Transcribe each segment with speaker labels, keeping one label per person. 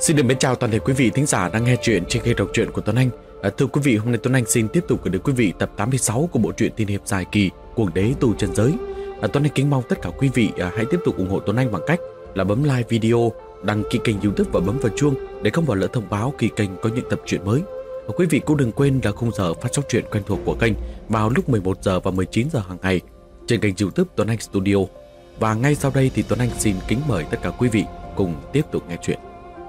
Speaker 1: Xin được mến chào toàn thể quý vị thính giả đang nghe chuyện trên kênh đọc truyện của Tuấn Anh. Thưa quý vị, hôm nay Tuấn Anh xin tiếp tục gửi đến quý vị tập 86 của bộ truyện tiên hiệp dài kỳ Cuồng đế tu chân giới. Tuấn Anh kính mong tất cả quý vị hãy tiếp tục ủng hộ Tuấn Anh bằng cách là bấm like video, đăng ký kênh YouTube và bấm vào chuông để không bỏ lỡ thông báo khi kênh có những tập truyện mới. Quý vị cũng đừng quên là khung giờ phát sóng truyện quen thuộc của kênh vào lúc 11 giờ và 19 giờ hàng ngày trên kênh YouTube Tuấn Anh Studio. Và ngay sau đây thì Tuấn Anh xin kính mời tất cả quý vị cùng tiếp tục nghe chuyện.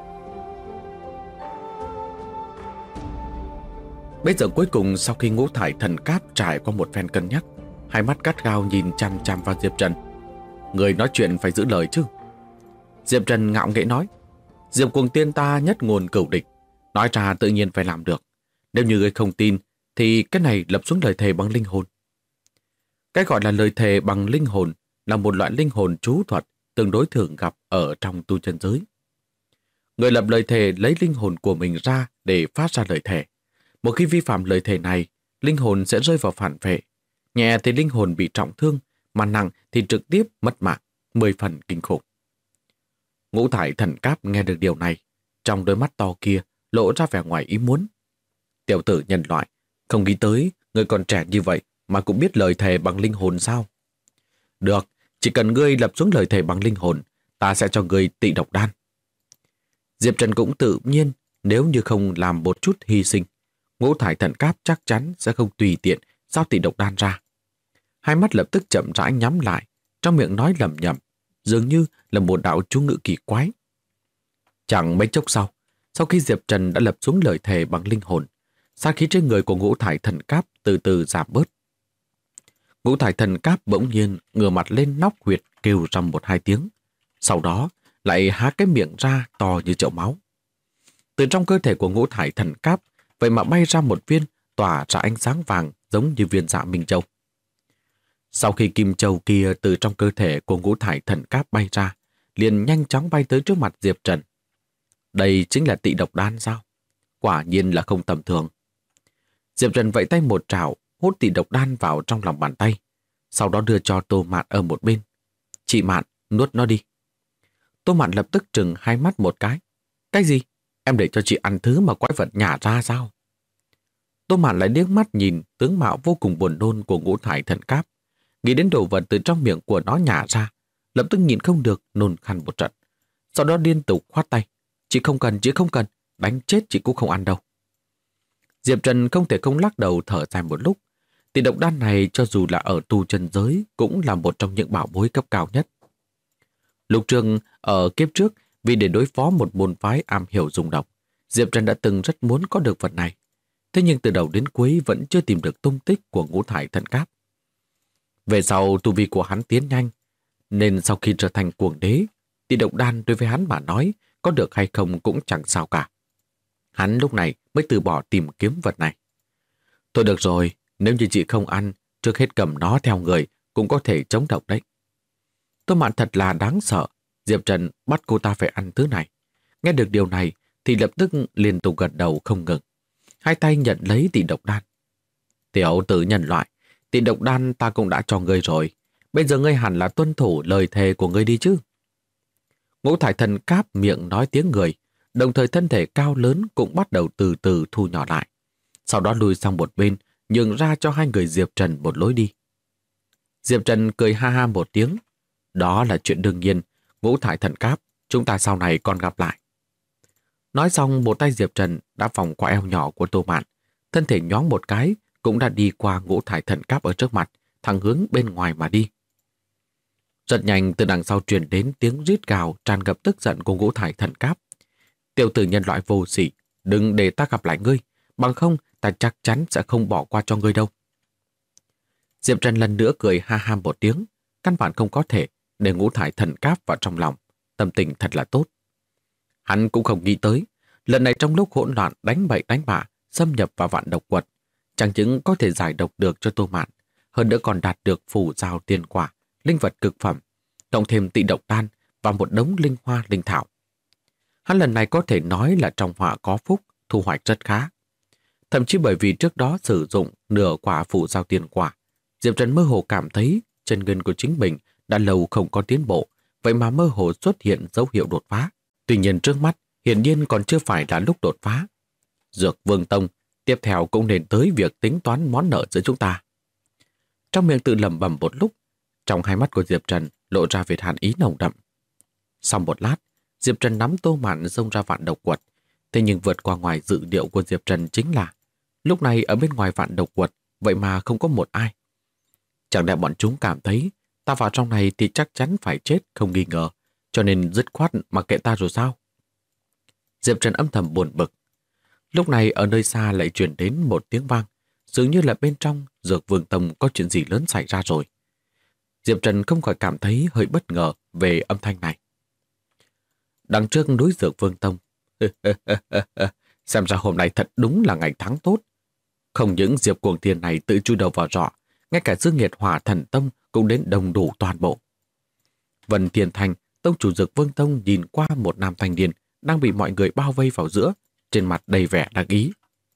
Speaker 1: Bây giờ cuối cùng, sau khi Ngũ Thải Thần Cáp trải qua một phen cân nhắc, hai mắt gắt gao nhìn chằm chằm vào Diệp Trần. Người nói chuyện phải giữ lời chứ. Diệp Trần ngạo nghễ nói, Diệp Cuồng Tiên ta nhất ngôn cửu địch, nói ra tự nhiên phải làm được. Nếu như người không tin thì cái này lập xuống lời thề bằng linh hồn. Cái gọi là lời thề bằng linh hồn là một loại linh hồn trú thuật tương đối thường gặp ở trong tu chân giới. Người lập lời thề lấy linh hồn của mình ra để phát ra lời thề. Một khi vi phạm lời thề này, linh hồn sẽ rơi vào phản vệ. Nhẹ thì linh hồn bị trọng thương, mà nặng thì trực tiếp mất mạng, 10 phần kinh khủng. Ngũ Thải Thần Cáp nghe được điều này, trong đôi mắt to kia lộ ra vẻ ngoài ý muốn. Tiểu tử nhân loại, không nghĩ tới người còn trẻ như vậy mà cũng biết lời thề bằng linh hồn sao? Được, chỉ cần ngươi lập xuống lời thề bằng linh hồn, ta sẽ cho ngươi Tị Độc Đan. Diệp Trần cũng tự nhiên, nếu như không làm một chút hy sinh, Ngũ Thải Thần Cáp chắc chắn sẽ không tùy tiện giao Tị Độc Đan ra. Hai mắt lập tức chậm rãi nhắm lại, trong miệng nói lẩm nhẩm, dường như là một đạo chú ngữ kỳ quái. Chẳng mấy chốc sau khi Diệp Trần đã lập xuống lời thề bằng linh hồn, sát khí trên người của Ngũ Thải Thần Cáp từ từ giảm bớt. Ngũ Thải Thần Cáp bỗng nhiên ngửa mặt lên nóc huyệt kêu rầm 1-2 tiếng, sau đó lại há cái miệng ra to như chậu máu. Từ trong cơ thể của Ngũ Thải Thần Cáp vậy mà bay ra một viên tỏa ra ánh sáng vàng giống như viên Dạ Minh Châu. Sau khi kim châu kia từ trong cơ thể của Ngũ Thải Thần Cáp bay ra, liền nhanh chóng bay tới trước mặt Diệp Trần. Đây chính là Tị Độc Đan sao? Quả nhiên là không tầm thường. Diệp Trần vẫy tay một trảo, hút Tị Độc Đan vào trong lòng bàn tay, sau đó đưa cho Tô Mạn ở một bên. Chị Mạn, nuốt nó đi. Tô Mạn lập tức trừng hai mắt một cái. Cái gì? Em để cho chị ăn thứ mà quái vật nhả ra sao? Tô Mạn lại liếc mắt nhìn tướng mạo vô cùng buồn nôn của Ngũ Thải Thần Cáp, nghĩ đến đồ vật từ trong miệng của nó nhả ra, lập tức nhịn không được nôn khan một trận. Sau đó liên tục khoát tay. Chị không cần, đánh chết chị cũng không ăn đâu. Diệp Trần không thể không lắc đầu thở dài một lúc. Tị Độc Đan này cho dù là ở tu chân giới cũng là một trong những bảo bối cấp cao nhất. Lục Trường ở kiếp trước, vì để đối phó một môn phái am hiểu dùng độc, Diệp Trần đã từng rất muốn có được vật này. Thế nhưng từ đầu đến cuối vẫn chưa tìm được tung tích của Ngũ Thải Thần Cáp. Về sau tu vi của hắn tiến nhanh, nên sau khi trở thành cuồng đế, Tị Độc Đan đối với hắn mà nói có được hay không cũng chẳng sao cả. Hắn lúc này mới từ bỏ tìm kiếm vật này. Thôi được rồi, nếu như chị không ăn, trước hết cầm nó theo người cũng có thể chống độc đấy. Tô Mạn thật là đáng sợ. Diệp Trần bắt cô ta phải ăn thứ này. Nghe được điều này thì lập tức liên tục gật đầu không ngừng. Hai tay nhận lấy Tị Độc Đan. Tiểu tử nhân loại, Tị Độc Đan ta cũng đã cho ngươi rồi. Bây giờ ngươi hẳn là tuân thủ lời thề của ngươi đi chứ. Ngũ Thải Thần Cáp miệng nói tiếng người, đồng thời thân thể cao lớn cũng bắt đầu từ từ thu nhỏ lại. Sau đó lùi sang một bên, nhường ra cho hai người Diệp Trần một lối đi. Diệp Trần cười ha ha một tiếng. Đó là chuyện đương nhiên. Ngũ Thải Thần Cáp, chúng ta sau này còn gặp lại. Nói xong, một tay Diệp Trần đã vòng qua eo nhỏ của Tô Mạn, thân thể nhoáng một cái cũng đã đi qua Ngũ Thải Thần Cáp ở trước mặt, thẳng hướng bên ngoài mà đi. Rất nhanh từ đằng sau truyền đến tiếng rít gào tràn ngập tức giận của Ngũ Thải Thần Cáp. Tiểu tử nhân loại vô sỉ, đừng để ta gặp lại ngươi, bằng không ta chắc chắn sẽ không bỏ qua cho ngươi đâu. Diệp Trần lần nữa cười ha ha một tiếng, căn bản không có thể để Ngũ Thải Thần Cáp vào trong lòng, tâm tình thật là tốt. Hắn cũng không nghĩ tới, lần này trong lúc hỗn loạn đánh bậy đánh bạ, xâm nhập vào vạn độc quật, chẳng những có thể giải độc được cho Tô Mạn, hơn nữa còn đạt được phù giao tiên quả, linh vật cực phẩm, cộng thêm Tị Độc Đan và một đống linh hoa linh thảo. Hắn lần này có thể nói là trong họa có phúc, thu hoạch rất khá. Thậm chí bởi vì trước đó sử dụng nửa quả phù giao tiên quả, Diệp Trần mơ hồ cảm thấy chân ngân của chính mình đã lâu không có tiến bộ, vậy mà mơ hồ xuất hiện dấu hiệu đột phá. Tuy nhiên trước mắt, hiển nhiên còn chưa phải là lúc đột phá. Dược Vương Tông tiếp theo cũng nên tới việc tính toán món nợ giữa chúng ta. Trong miệng tự lẩm bẩm một lúc, trong hai mắt của Diệp Trần lộ ra vệt hàn ý nồng đậm. Sau một lát, Diệp Trần nắm Tô Mạn xông ra vạn độc quật. Thế nhưng vượt qua ngoài dự liệu của Diệp Trần chính là lúc này ở bên ngoài vạn độc quật vậy mà không có một ai. Chẳng lẽ bọn chúng cảm thấy ta vào trong này thì chắc chắn phải chết không nghi ngờ, cho nên dứt khoát mặc kệ ta rồi sao? Diệp Trần âm thầm buồn bực. Lúc này ở nơi xa lại truyền đến một tiếng vang, dường như là bên trong Dược Vương Tông có chuyện gì lớn xảy ra rồi. Diệp Trần không khỏi cảm thấy hơi bất ngờ về âm thanh này. Đằng trước núi Dược Vương Tông, xem ra hôm nay thật đúng là ngày tháng tốt. Không những Diệp Cuồng Thiên này tự chui đầu vào rọ, ngay cả Dương Nghiệt Hỏa Thần Tông cũng đến đồng đủ toàn bộ. Vân Thiên Thành, tông chủ Dược Vương Tông nhìn qua một nam thanh niên đang bị mọi người bao vây vào giữa, trên mặt đầy vẻ đắc ý.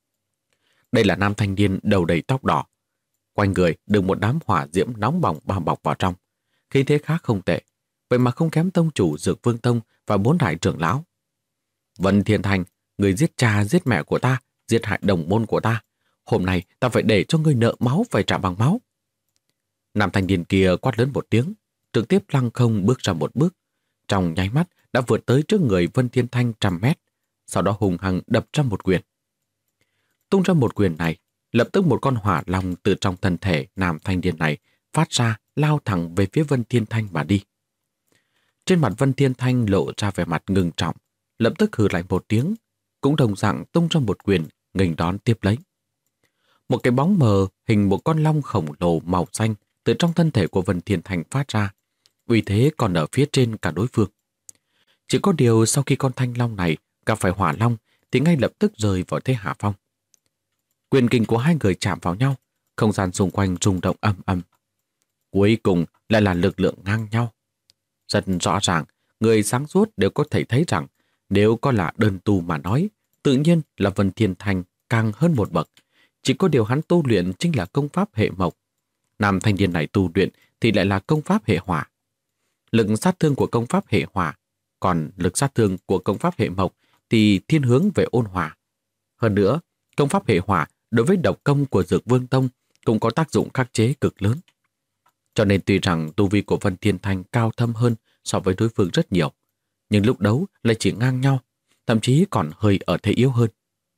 Speaker 1: Đây là nam thanh niên đầu đầy tóc đỏ. Quanh người được một đám hỏa diễm nóng bỏng bao bọc vào trong. Khí thế khác không tệ, vậy mà không kém tông chủ Dược Vương Tông và 4 đại trưởng lão. Vân Thiên Thành, người giết cha giết mẹ của ta, giết hại đồng môn của ta. Hôm nay ta phải để cho ngươi nợ máu phải trả bằng máu. Nam thanh niên kia quát lớn một tiếng, trực tiếp lăng không bước ra một bước. Trong nháy mắt đã vượt tới trước người Vân Thiên Thanh 100 mét, sau đó hùng hăng đập ra một quyền. Tung ra một quyền này, lập tức một con hỏa long từ trong thân thể nam thanh niên này phát ra, lao thẳng về phía Vân Thiên Thanh mà đi. Trên mặt Vân Thiên Thanh lộ ra vẻ mặt ngưng trọng, lập tức hừ lại một tiếng, cũng đồng dạng tung ra một quyền nghênh đón tiếp lấy. Một cái bóng mờ hình một con long khổng lồ màu xanh từ trong thân thể của Vân Thiên Thanh phát ra, uy thế còn ở phía trên cả đối phương. Chỉ có điều sau khi con thanh long này gặp phải hỏa long thì ngay lập tức rơi vào thế hạ phong. Quyền kình của hai người chạm vào nhau, không gian xung quanh rung động ầm ầm. Cuối cùng lại là lực lượng ngang nhau. Rất rõ ràng, người sáng suốt đều có thể thấy rằng nếu có là đơn tu mà nói, tự nhiên là Vân Thiên Thanh càng hơn một bậc. Chỉ có điều hắn tu luyện chính là công pháp hệ mộc. Nam thanh niên này tu luyện thì lại là công pháp hệ hỏa. Lực sát thương của công pháp hệ hỏa, còn lực sát thương của công pháp hệ mộc thì thiên hướng về ôn hòa. Hơn nữa, công pháp hệ hỏa đối với độc công của Dược Vương Tông cũng có tác dụng khắc chế cực lớn. Cho nên tuy rằng tu vi của Vân Thiên Thanh cao thâm hơn so với đối phương rất nhiều, nhưng lúc đấu lại chỉ ngang nhau, thậm chí còn hơi ở thế yếu hơn.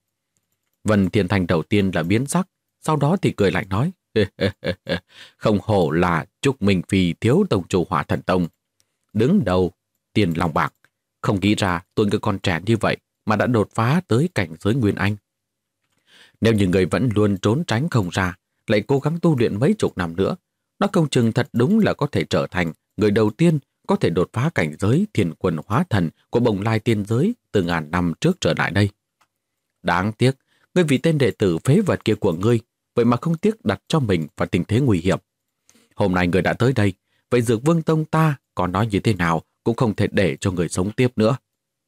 Speaker 1: Vân Thiên Thanh đầu tiên là biến sắc, sau đó thì cười lạnh nói, không hổ là Trúc Minh Phi thiếu tông chủ Hỏa Thần Tông. Đứng đầu, tiền lòng bạc, không nghĩ ra tôi người con trẻ như vậy mà đã đột phá tới cảnh giới Nguyên Anh. Nếu như người vẫn luôn trốn tránh không ra, lại cố gắng tu luyện mấy chục năm nữa, nó công chừng thật đúng là có thể trở thành người đầu tiên có thể đột phá cảnh giới Thiên Quân Hóa Thần của Bồng Lai tiên giới từ ngàn năm trước trở lại đây. Đáng tiếc, ngươi vì tên đệ tử phế vật kia của ngươi, vậy mà không tiếc đặt cho mình vào tình thế nguy hiểm. Hôm nay người đã tới đây, vậy Dược Vương Tông ta có nói như thế nào cũng không thể để cho người sống tiếp nữa.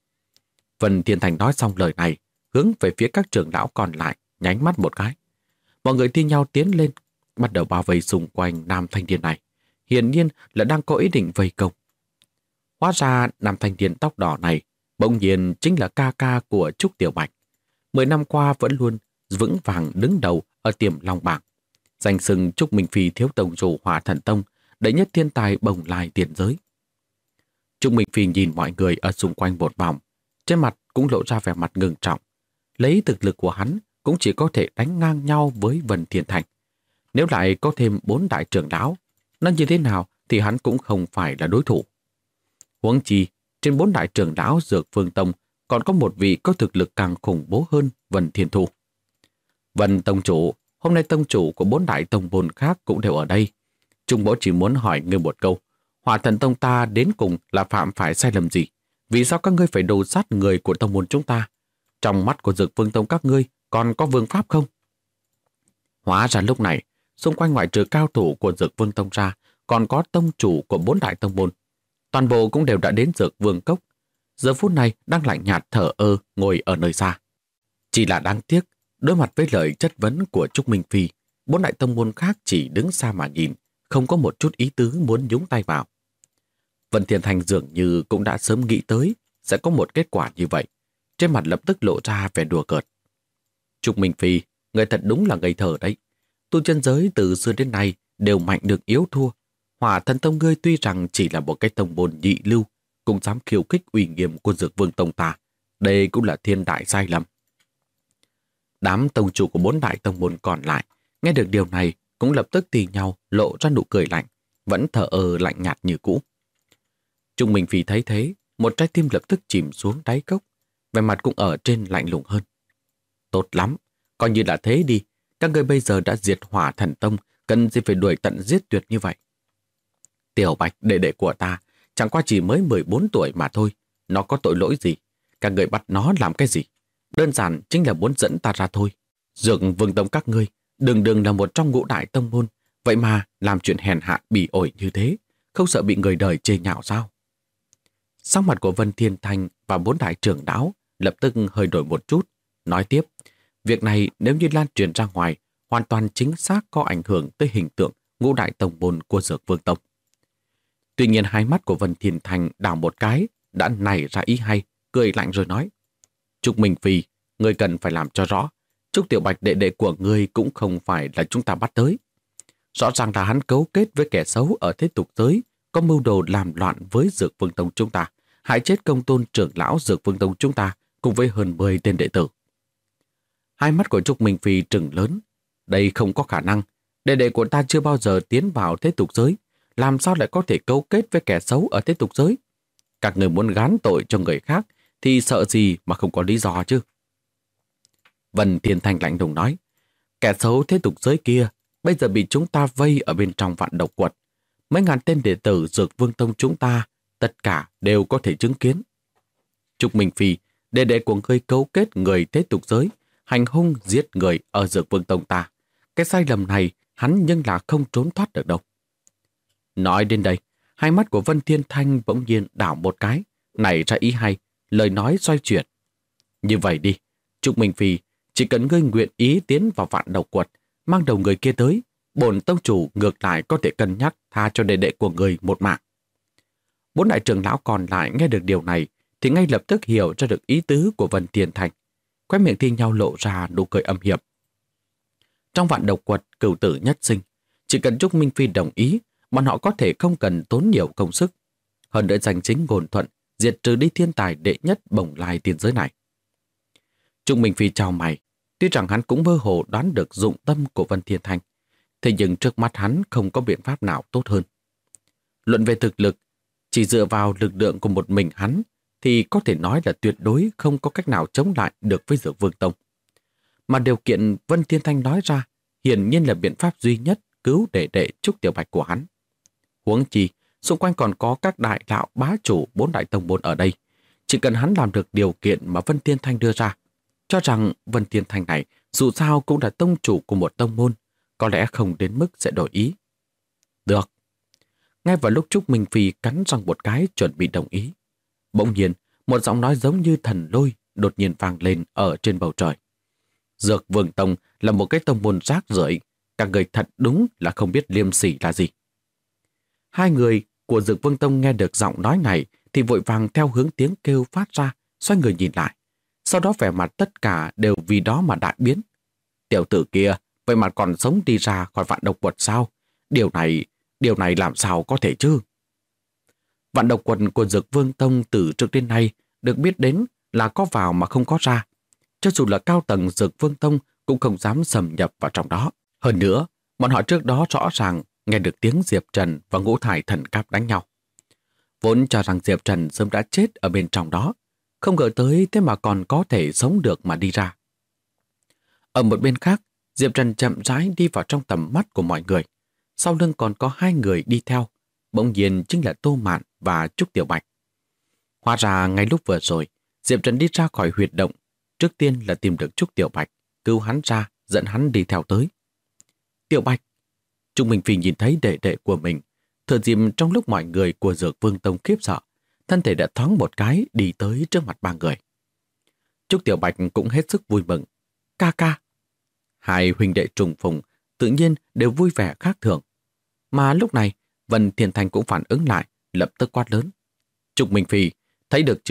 Speaker 1: Vân Thiên Thành nói xong lời này, hướng về phía các trưởng lão còn lại, nhánh mắt một cái. Mọi người thi nhau tiến lên, bắt đầu bao vây xung quanh nam thanh niên này. Hiển nhiên là đang có ý định vây công. Hóa ra nam thanh niên tóc đỏ này bỗng nhiên chính là ca ca của Trúc Tiểu Bạch. 10 năm qua vẫn luôn vững vàng đứng đầu ở Tiềm Long bảng. Danh xưng Trúc Minh Phi thiếu tông chủ Hỏa Thần Tông, đệ nhất thiên tài Bồng Lai tiền giới. Trúc Minh Phi nhìn mọi người ở xung quanh một vòng, trên mặt cũng lộ ra vẻ mặt ngưng trọng. Lấy thực lực của hắn cũng chỉ có thể đánh ngang nhau với Vân Thiên Thành. Nếu lại có thêm 4 đại trưởng lão, nó như thế nào thì hắn cũng không phải là đối thủ. Huống chi, trên 4 đại trưởng lão Dược Vương Tông còn có một vị có thực lực càng khủng bố hơn Vân Thiên Thu. Vân Tông chủ, hôm nay tông chủ của 4 đại tông môn khác cũng đều ở đây. Trung Bố chỉ muốn hỏi ngươi một câu, Hỏa Thần Tông ta đến cùng là phạm phải sai lầm gì? Vì sao các ngươi phải đồ sát người của tông môn chúng ta? Trong mắt của Dược Vương Tông các ngươi còn có vương pháp không? Hóa ra lúc này, xung quanh ngoại trừ cao thủ của Dược Vương Tông ra, còn có tông chủ của 4 đại tông môn. Toàn bộ cũng đều đã đến Dược Vương Cốc. Giờ phút này đang lạnh nhạt thở ơ ngồi ở nơi xa. Chỉ là đáng tiếc, đối mặt với lời chất vấn của Trúc Minh Phi, 4 đại tông môn khác chỉ đứng xa mà nhìn, không có một chút ý tứ muốn nhúng tay vào. Vân Thiên Thành dường như cũng đã sớm nghĩ tới sẽ có một kết quả như vậy, trên mặt lập tức lộ ra vẻ đùa cợt. Trúc Minh Phi, người thật đúng là ngây thơ đấy. Tu chân giới từ xưa đến nay đều mạnh được yếu thua. Hỏa Thần Tông ngươi tuy rằng chỉ là một cái tông môn nhị lưu, cũng dám khiêu khích uy nghiêm của Dược Vương Tông ta. Đây cũng là thiên đại sai lầm. Đám tông chủ của 4 đại tông môn còn lại nghe được điều này cũng lập tức tì nhau lộ ra nụ cười lạnh, vẫn thờ ơ lạnh nhạt như cũ. Trung Minh Phi thấy thế, một trái tim lập tức chìm xuống đáy cốc, vẻ mặt cũng ở trên lạnh lùng hơn. Tốt lắm, coi như là thế đi, các ngươi bây giờ đã diệt Hỏa Thần Tông, cần gì phải đuổi tận giết tuyệt như vậy. Tiểu Bạch, đệ đệ của ta, chẳng qua chỉ mới 14 tuổi mà thôi, nó có tội lỗi gì? Các ngươi bắt nó làm cái gì? Đơn giản chính là muốn dẫn ta ra thôi. Dược Vương Tông các ngươi, đừng là một trong 5 đại tông môn, vậy mà làm chuyện hèn hạ bỉ ổi như thế, không sợ bị người đời chê nhạo sao? Sắc mặt của Vân Thiên Thanh và 4 đại trưởng lão lập tức hơi đổi một chút, nói tiếp, việc này nếu như lan truyền ra ngoài, hoàn toàn chính xác có ảnh hưởng tới hình tượng 5 đại tông môn của Dược Vương Tông. Tuy nhiên hai mắt của Vân Thiên Thanh đảo một cái, đã nảy ra ý hay, cười lạnh rồi nói, Trúc Minh Phi, ngươi cần phải làm cho rõ, Trúc Tiểu Bạch đệ đệ của ngươi cũng không phải là chúng ta bắt tới. Rõ ràng là hắn cấu kết với kẻ xấu ở thế tục giới, có mưu đồ làm loạn với Dược Vương Tông chúng ta, hại chết công tôn trưởng lão Dược Vương Tông chúng ta, cùng với hơn 10 tên đệ tử. Hai mắt của Trúc Minh Phi trừng lớn. Đây không có khả năng. Đệ đệ của ta chưa bao giờ tiến vào thế tục giới. Làm sao lại có thể cấu kết với kẻ xấu ở thế tục giới? Các người muốn gán tội cho người khác thì sợ gì mà không có lý do chứ? Vân Thiên Thanh lạnh lùng nói, kẻ xấu thế tục giới kia bây giờ bị chúng ta vây ở bên trong Vạn Độc Quật. Mấy ngàn tên đệ tử Dược Vương Tông chúng ta tất cả đều có thể chứng kiến. Trúc Minh Phi, đệ đệ của ngươi cấu kết người thế tục giới, hành hung giết người ở Dược Vương Tông ta. Cái sai lầm này hắn nhưng là không trốn thoát được đâu. Nói đến đây, hai mắt của Vân Thiên Thanh bỗng nhiên đảo một cái, nảy ra ý hay, lời nói xoay chuyển. Như vậy đi, Trúc Minh Phi, chỉ cần ngươi nguyện ý tiến vào Vạn Độc Quật, mang đầu người kia tới, bổn tông chủ ngược lại có thể cân nhắc tha cho đệ đệ của người một mạng. 4 đại trưởng lão còn lại nghe được điều này thì ngay lập tức hiểu ra được ý tứ của Vân Thiên Thanh. Khóe miệng thi nhau lộ ra nụ cười âm hiểm. Trong Vạn Độc Quật cửu tử nhất sinh, chỉ cần Trúc Minh Phi đồng ý, bọn họ có thể không cần tốn nhiều công sức. Hơn nữa giành chính ngôn thuận, diệt trừ đi thiên tài đệ nhất bồng lai tiên giới này. Trúc Minh Phi chào mày, tuy rằng hắn cũng mơ hồ đoán được dụng tâm của Vân Thiên Thanh, thế nhưng trước mắt hắn không có biện pháp nào tốt hơn. Luận về thực lực, chỉ dựa vào lực lượng của một mình hắn thì có thể nói là tuyệt đối không có cách nào chống lại được với Dược Vương Tông. Mà điều kiện Vân Thiên Thanh nói ra hiển nhiên là biện pháp duy nhất cứu đệ đệ Trúc Tiểu Bạch của hắn. Huống chi, xung quanh còn có các đại đạo bá chủ 4 đại tông môn ở đây. Chỉ cần hắn làm được điều kiện mà Vân Thiên Thanh đưa ra, cho rằng Vân Thiên Thanh này dù sao cũng là tông chủ của một tông môn, có lẽ không đến mức sẽ đổi ý. Được. Ngay vào lúc Trúc Minh Phi cắn răng một cái chuẩn bị đồng ý, bỗng nhiên, một giọng nói giống như thần lôi đột nhiên vang lên ở trên bầu trời. Dược Vương Tông là một cái tông môn rác rưởi, các người thật đúng là không biết liêm sỉ là gì. Hai người của Dược Vương Tông nghe được giọng nói này thì vội vàng theo hướng tiếng kêu phát ra, xoay người nhìn lại. Sau đó vẻ mặt tất cả đều vì đó mà đại biến. Tiểu tử kia, vậy mà còn sống đi ra khỏi Vạn Độc Quật sao? Điều này làm sao có thể chứ? Vạn Độc Quật của Dược Vương Tông từ trước đến nay được biết đến là có vào mà không có ra. Cho dù là cao tầng Dược Vương Tông cũng không dám xâm nhập vào trong đó. Hơn nữa, bọn họ trước đó rõ ràng nghe được tiếng Diệp Trần và Ngũ Thải Thần Cáp đánh nhau. Vốn cho rằng Diệp Trần sớm đã chết ở bên trong đó, không ngờ tới thế mà còn có thể sống được mà đi ra. Ở một bên khác, Diệp Trần chậm rãi đi vào trong tầm mắt của mọi người. Sau lưng còn có 2 người đi theo, bỗng nhiên chính là Tô Mạn và Trúc Tiểu Bạch. Hóa ra ngay lúc vừa rồi, Diệp Trần đi ra khỏi huyệt động, trước tiên là tìm được Trúc Tiểu Bạch, cứu hắn ra, dẫn hắn đi theo tới. Tiểu Bạch! Trúc Minh Phi nhìn thấy đệ đệ của mình, thừa dịp trong lúc mọi người của Dược Vương Tông khiếp sợ, thân thể đã thoáng một cái đi tới trước mặt 3 người. Trúc Tiểu Bạch cũng hết sức vui mừng. Ca ca! Hai huynh đệ trùng phùng tự nhiên đều vui vẻ khác thường. Mà lúc này, Vân Thiên Thanh cũng phản ứng lại, lập tức quát lớn. Trúc Minh Phi, thấy được chưa?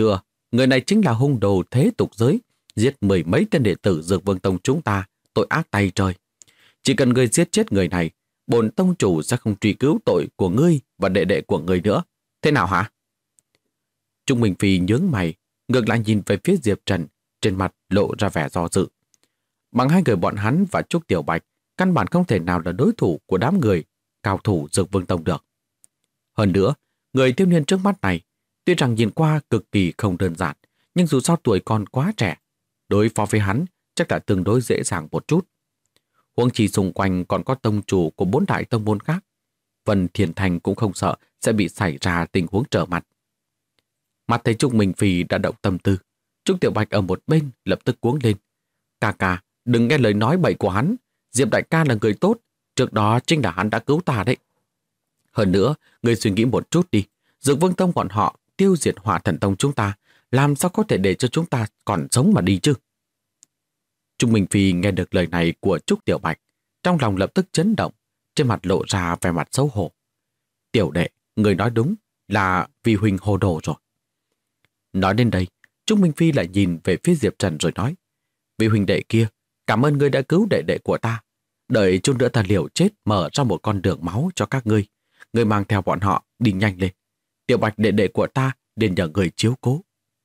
Speaker 1: Người này chính là hung đồ thế tục giới, giết mười mấy tên đệ tử Dược Vương Tông chúng ta, tội ác tay trời. Chỉ cần ngươi giết chết người này, bổn tông chủ sẽ không truy cứu tội của ngươi và đệ đệ của ngươi nữa. Thế nào hả? Trung Minh Phi nhướng mày, ngược lại nhìn về phía Diệp Trần, trên mặt lộ ra vẻ do dự. Bằng hai người bọn hắn và Trúc Tiểu Bạch, căn bản không thể nào là đối thủ của đám người cao thủ Dược Vương Tông được. Hơn nữa, người thiếu niên trước mắt này, tuy rằng nhìn qua cực kỳ không đơn giản, nhưng dù sao tuổi còn quá trẻ, đối phó với hắn chắc là tương đối dễ dàng một chút. Huống chi xung quanh còn có tông chủ của 4 đại tông môn khác. Vân Thiên Thành cũng không sợ sẽ bị xảy ra tình huống trở mặt. Mặt thấy Trúc Minh Phi đã động tâm tư, Trúc Tiểu Bạch ở một bên lập tức cuống lên. Ca ca, đừng nghe lời nói bậy của hắn. Diệp đại ca là người tốt, trước đó chính là hắn đã cứu ta đấy. Hơn nữa, người suy nghĩ một chút đi. Dược Vương Tông bọn họ tiêu diệt Hỏa Thần Tông chúng ta, làm sao có thể để cho chúng ta còn sống mà đi chứ? Trung Minh Phi nghe được lời này của Trúc Tiểu Bạch, trong lòng lập tức chấn động, trên mặt lộ ra vẻ mặt xấu hổ. Tiểu đệ, người nói đúng, là vì huynh hồ đồ rồi. Nói đến đây, Trung Minh Phi lại nhìn về phía Diệp Trần rồi nói, vị huynh đệ kia, cảm ơn ngươi đã cứu đệ đệ của ta. Đợi chút nữa ta liều chết mở ra một con đường máu cho các ngươi. Ngươi mang theo bọn họ đi nhanh lên. Tiểu Bạch đệ đệ của ta nên nhờ người chiếu cố.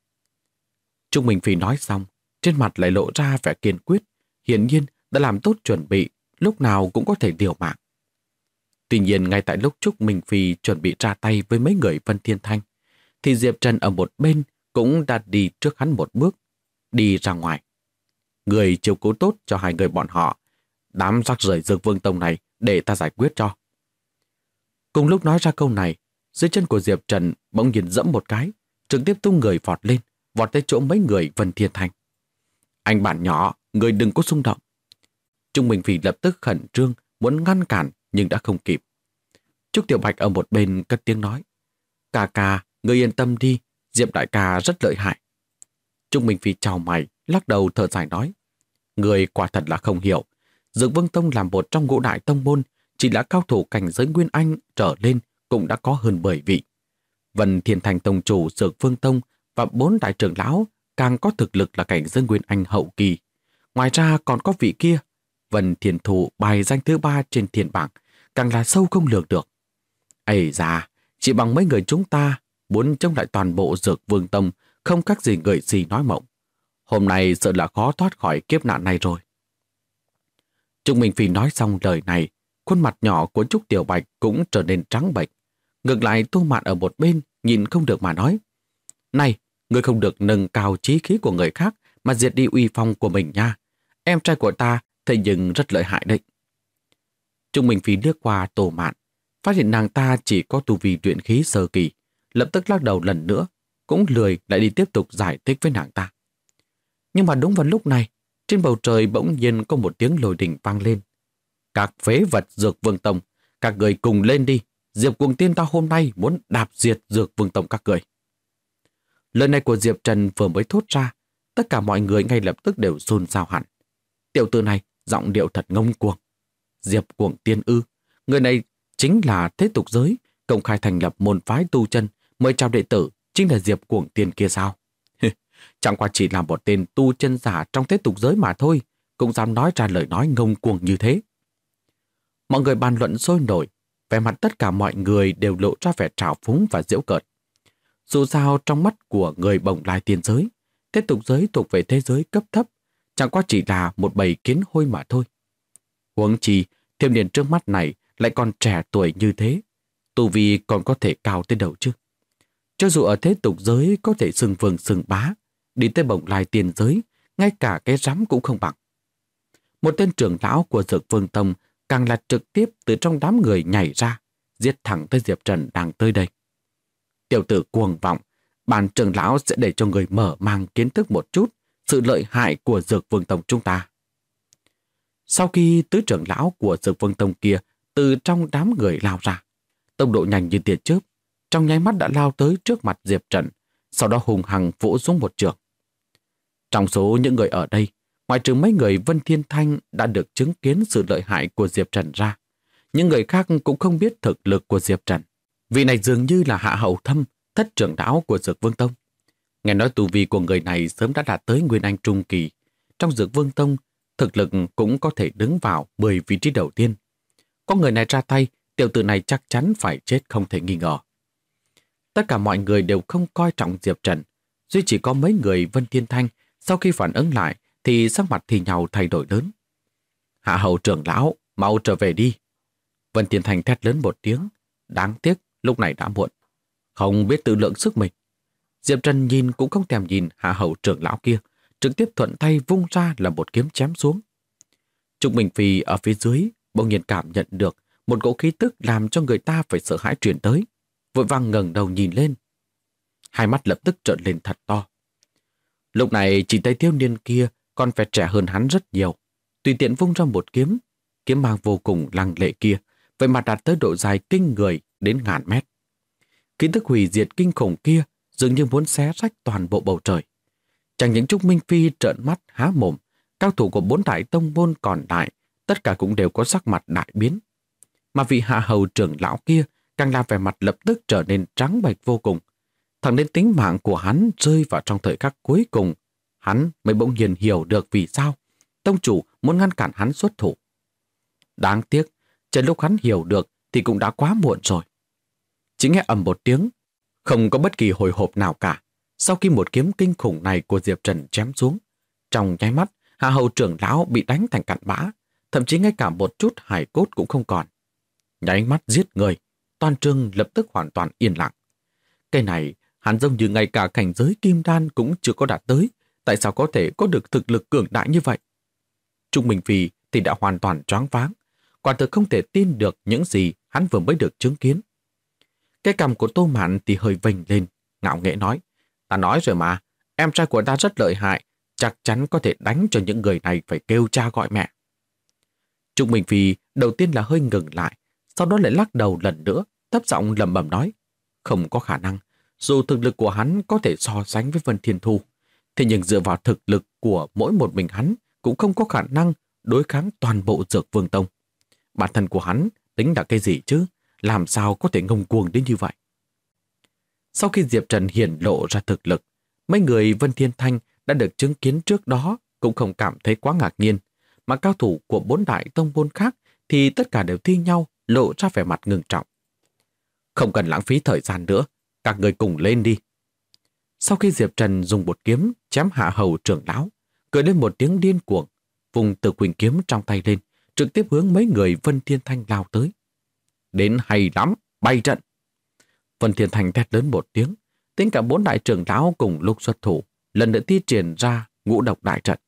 Speaker 1: Trung Minh Phi nói xong, trên mặt lại lộ ra vẻ kiên quyết, hiển nhiên đã làm tốt chuẩn bị, lúc nào cũng có thể liều mạng. Tuy nhiên ngay tại lúc Trúc Minh Phi chuẩn bị ra tay với mấy người Vân Thiên Thanh, thì Diệp Trần ở một bên cũng đã đi trước hắn một bước, đi ra ngoài. Người chiếu cố tốt cho hai người bọn họ, đám rác rưởi Dược Vương Tông này để ta giải quyết cho. Cùng lúc nói ra câu này, dưới chân của Diệp Trần bỗng nhiên dẫm một cái, trực tiếp tung người vọt lên, vọt tới chỗ mấy người Vân Thiên Thanh. Anh bạn nhỏ, người đừng có xung động. Trung Minh Phi lập tức khẩn trương, muốn ngăn cản nhưng đã không kịp. Trúc Tiểu Bạch ở một bên cất tiếng nói, ca ca, người yên tâm đi, Diệp đại ca rất lợi hại. Trung Minh Phi chào mày, lắc đầu thở dài nói, người quả thật là không hiểu. Dược Vương Tông làm một trong ngũ đại tông môn, chỉ là cao thủ cảnh giới Nguyên Anh trở lên cũng đã có hơn 10 vị. Vân Thiên Thành tông chủ Dược Vương Tông và 4 đại trưởng lão càng có thực lực là cảnh giới Nguyên Anh hậu kỳ. Ngoài ra còn có vị kia, Vân Thiên Thụ bài danh thứ 3 trên thiên bảng, càng là sâu không lường được. Ây da, chỉ bằng mấy người chúng ta muốn chống lại toàn bộ Dược Vương Tông, không khác gì người gì nói mộng. Hôm nay sợ là khó thoát khỏi kiếp nạn này rồi. Trung Minh Phi nói xong lời này, khuôn mặt nhỏ của Trúc Tiểu Bạch cũng trở nên trắng bệch. Ngược lại Tô Mạn ở một bên nhìn không được mà nói, này, ngươi không được nâng cao chí khí của người khác mà diệt đi uy phong của mình nha. Em trai của ta thấy nhưng rất lợi hại đấy. Trung Minh Phi liếc qua Tô Mạn, phát hiện nàng ta chỉ có tu vi luyện khí sơ kỳ, lập tức lắc đầu lần nữa, cũng lười lại đi tiếp tục giải thích với nàng ta. Nhưng mà đúng vào lúc này, trên bầu trời bỗng nhiên có một tiếng lôi đình vang lên. Các phế vật Dược Vương Tông, các người cùng lên đi. Diệp Cuồng Tiên ta hôm nay muốn đạp diệt Dược Vương Tông các người. Lời này của Diệp Trần vừa mới thốt ra, tất cả mọi người ngay lập tức đều xôn xao hẳn. Tiểu tử này giọng điệu thật ngông cuồng. Diệp Cuồng Tiên ư? Người này chính là thế tục giới, công khai thành lập môn phái tu chân, mời chào đệ tử, chính là Diệp Cuồng Tiên kia sao? Chẳng qua chỉ là một tên tu chân giả trong thế tục giới mà thôi, cũng dám nói ra lời nói ngông cuồng như thế. Mọi người bàn luận sôi nổi, vẻ mặt tất cả mọi người đều lộ ra vẻ trào phúng và giễu cợt. Dù sao trong mắt của người bồng lai tiên giới, thế tục giới thuộc về thế giới cấp thấp, chẳng qua chỉ là một bầy kiến hôi mà thôi. Huống chi, thiếu niên trước mắt này lại còn trẻ tuổi như thế, tu vi còn có thể cao tới đâu chứ. Cho dù ở thế tục giới có thể xưng vương xưng bá, đi tới bồng lai tiên giới, ngay cả cái rắm cũng không bằng. Một tên trưởng lão của Dược Vương Tông càng là trực tiếp từ trong đám người nhảy ra, giết thẳng tới Diệp Trần đang tới đây. Tiểu tử cuồng vọng, bản trưởng lão sẽ để cho người mở mang kiến thức một chút sự lợi hại của Dược Vương Tông chúng ta. Sau khi tứ trưởng lão của Dược Vương Tông kia từ trong đám người lao ra, tốc độ nhanh như tia chớp, trong nháy mắt đã lao tới trước mặt Diệp Trần, sau đó hùng hăng vỗ xuống một trường. Trong số những người ở đây, ngoại trừ mấy người Vân Thiên Thanh đã được chứng kiến sự lợi hại của Diệp Trần ra, những người khác cũng không biết thực lực của Diệp Trần. Vị này dường như là Hạ Hầu Thâm, thất trưởng lão của Dược Vương Tông. Nghe nói tu vi của người này sớm đã đạt tới Nguyên Anh Trung Kỳ. Trong Dược Vương Tông, thực lực cũng có thể đứng vào 10 vị trí đầu tiên. Có người này ra tay, tiểu tử này chắc chắn phải chết không thể nghi ngờ. Tất cả mọi người đều không coi trọng Diệp Trần. Duy chỉ có mấy người Vân Thiên Thanh sau khi phản ứng lại thì sắc mặt thì nhau thay đổi lớn. Hạ hầu trưởng lão, mau trở về đi. Vân Thiên Thanh thét lớn một tiếng. Đáng tiếc, lúc này đã muộn. Không biết tự lượng sức mình. Diệp Trần nhìn cũng không thèm nhìn hạ hầu trưởng lão kia, trực tiếp thuận tay vung ra là một kiếm chém xuống. Trúc Minh Phi ở phía dưới bỗng nhiên cảm nhận được một cỗ khí tức làm cho người ta phải sợ hãi truyền tới, vội vàng ngẩng đầu nhìn lên. Hai mắt lập tức trợn lên thật to. Lúc này chỉ thấy thiếu niên kia còn phải trẻ hơn hắn rất nhiều, tùy tiện vung ra một kiếm, kiếm mang vô cùng lăng lệ kia, vậy mà đạt tới độ dài kinh người đến ngàn mét. Khí tức hủy diệt kinh khủng kia dường như muốn xé rách toàn bộ bầu trời. Chẳng những Trúc Minh Phi trợn mắt há mồm, cao thủ của 4 đại tông môn còn lại, tất cả cũng đều có sắc mặt đại biến. Mà vị hạ hầu trưởng lão kia càng làm vẻ mặt lập tức trở nên trắng bệch vô cùng. Thẳng đến tính mạng của hắn rơi vào trong thời khắc cuối cùng, hắn mới bỗng nhiên hiểu được vì sao tông chủ muốn ngăn cản hắn xuất thủ. Đáng tiếc, chờ lúc hắn hiểu được thì cũng đã quá muộn rồi. Chỉ nghe ầm một tiếng, không có bất kỳ hồi hộp nào cả. Sau khi một kiếm kinh khủng này của Diệp Trần chém xuống, trong nháy mắt, hạ hầu trưởng lão bị đánh thành cặn bã, thậm chí ngay cả một chút hài cốt cũng không còn. Nháy mắt giết người, toàn trường lập tức hoàn toàn yên lặng. Cái này, hắn giống như ngay cả cảnh giới kim đan cũng chưa có đạt tới, tại sao có thể có được thực lực cường đại như vậy? Trung Minh Phi thì đã hoàn toàn choáng váng, quả thực không thể tin được những gì hắn vừa mới được chứng kiến. Cái cằm của Tô Mạn thì hơi vênh lên, ngạo nghễ nói, ta nói rồi mà, em trai của ta rất lợi hại, chắc chắn có thể đánh cho những người này phải kêu cha gọi mẹ. Trung Minh Phi đầu tiên là hơi ngừng lại, sau đó lại lắc đầu lần nữa, thấp giọng lẩm bẩm nói, không có khả năng, dù thực lực của hắn có thể so sánh với Vân Thiên Thu, thế nhưng dựa vào thực lực của mỗi một mình hắn cũng không có khả năng đối kháng toàn bộ Dược Vương Tông. Bản thân của hắn tính là cái gì chứ, làm sao có thể ngông cuồng đến như vậy? Sau khi Diệp Trần hiển lộ ra thực lực, mấy người Vân Thiên Thanh đã được chứng kiến trước đó cũng không cảm thấy quá ngạc nhiên, mà cao thủ của 4 đại tông môn khác thì tất cả đều thi nhau lộ ra vẻ mặt ngưng trọng. Không cần lãng phí thời gian nữa, các người cùng lên đi. Sau khi Diệp Trần dùng một kiếm chém hạ hầu trưởng lão, cười lên một tiếng điên cuồng, vùng từ quỳnh kiếm trong tay lên, trực tiếp hướng mấy người Vân Thiên Thanh lao tới. Đến hay lắm, bay trận. Vân Thiên Thanh thét lớn một tiếng, tính cả 4 đại trưởng lão cùng lúc xuất thủ, lần nữa thi triển ra ngũ độc đại trận.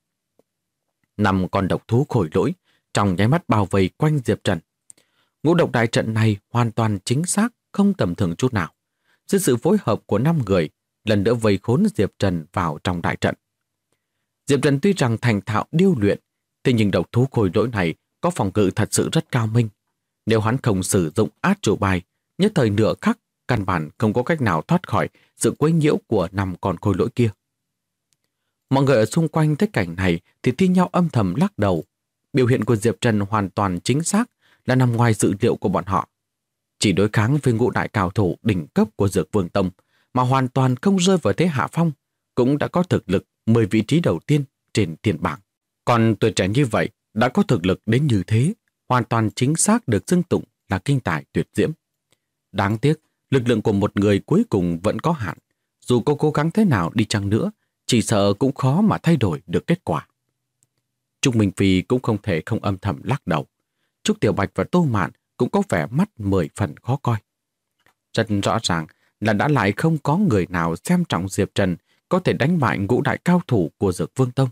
Speaker 1: 5 con độc thú khôi lỗi trong nháy mắt bao vây quanh Diệp Trần. Ngũ độc đại trận này hoàn toàn chính xác, không tầm thường chút nào. Dưới sự phối hợp của 5 người, lần nữa vây khốn Diệp Trần vào trong đại trận. Diệp Trần tuy rằng thành thạo điêu luyện, thế nhưng độc thú khôi lỗi này có phòng ngự thật sự rất cao minh. Nếu hắn không sử dụng át chủ bài, nhất thời nửa khắc, căn bản không có cách nào thoát khỏi sự quấy nhiễu của 5 con khôi lỗi kia. Mọi người ở xung quanh thấy cảnh này thì thi nhau âm thầm lắc đầu. Biểu hiện của Diệp Trần hoàn toàn chính xác, là nằm ngoài dự liệu của bọn họ. Chỉ đối kháng với ngũ đại cao thủ đỉnh cấp của Dược Vương Tông mà hoàn toàn không rơi vào thế hạ phong, cũng đã có thực lực 10 vị trí đầu tiên trên thiên bảng. Còn tuổi trẻ như vậy đã có thực lực đến như thế, hoàn toàn chính xác được xưng tụng là kinh tài tuyệt diễm. Đáng tiếc, lực lượng của một người cuối cùng vẫn có hạn. Dù có cố gắng thế nào đi chăng nữa, chỉ sợ cũng khó mà thay đổi được kết quả. Trúc Minh Phi cũng không thể không âm thầm lắc đầu. Trúc Tiểu Bạch và Tô Mạn cũng có vẻ mắt 10 phần khó coi. Rất rõ ràng là đã lại không có người nào xem trọng Diệp Trần có thể đánh bại ngũ đại cao thủ của Dược Vương Tông.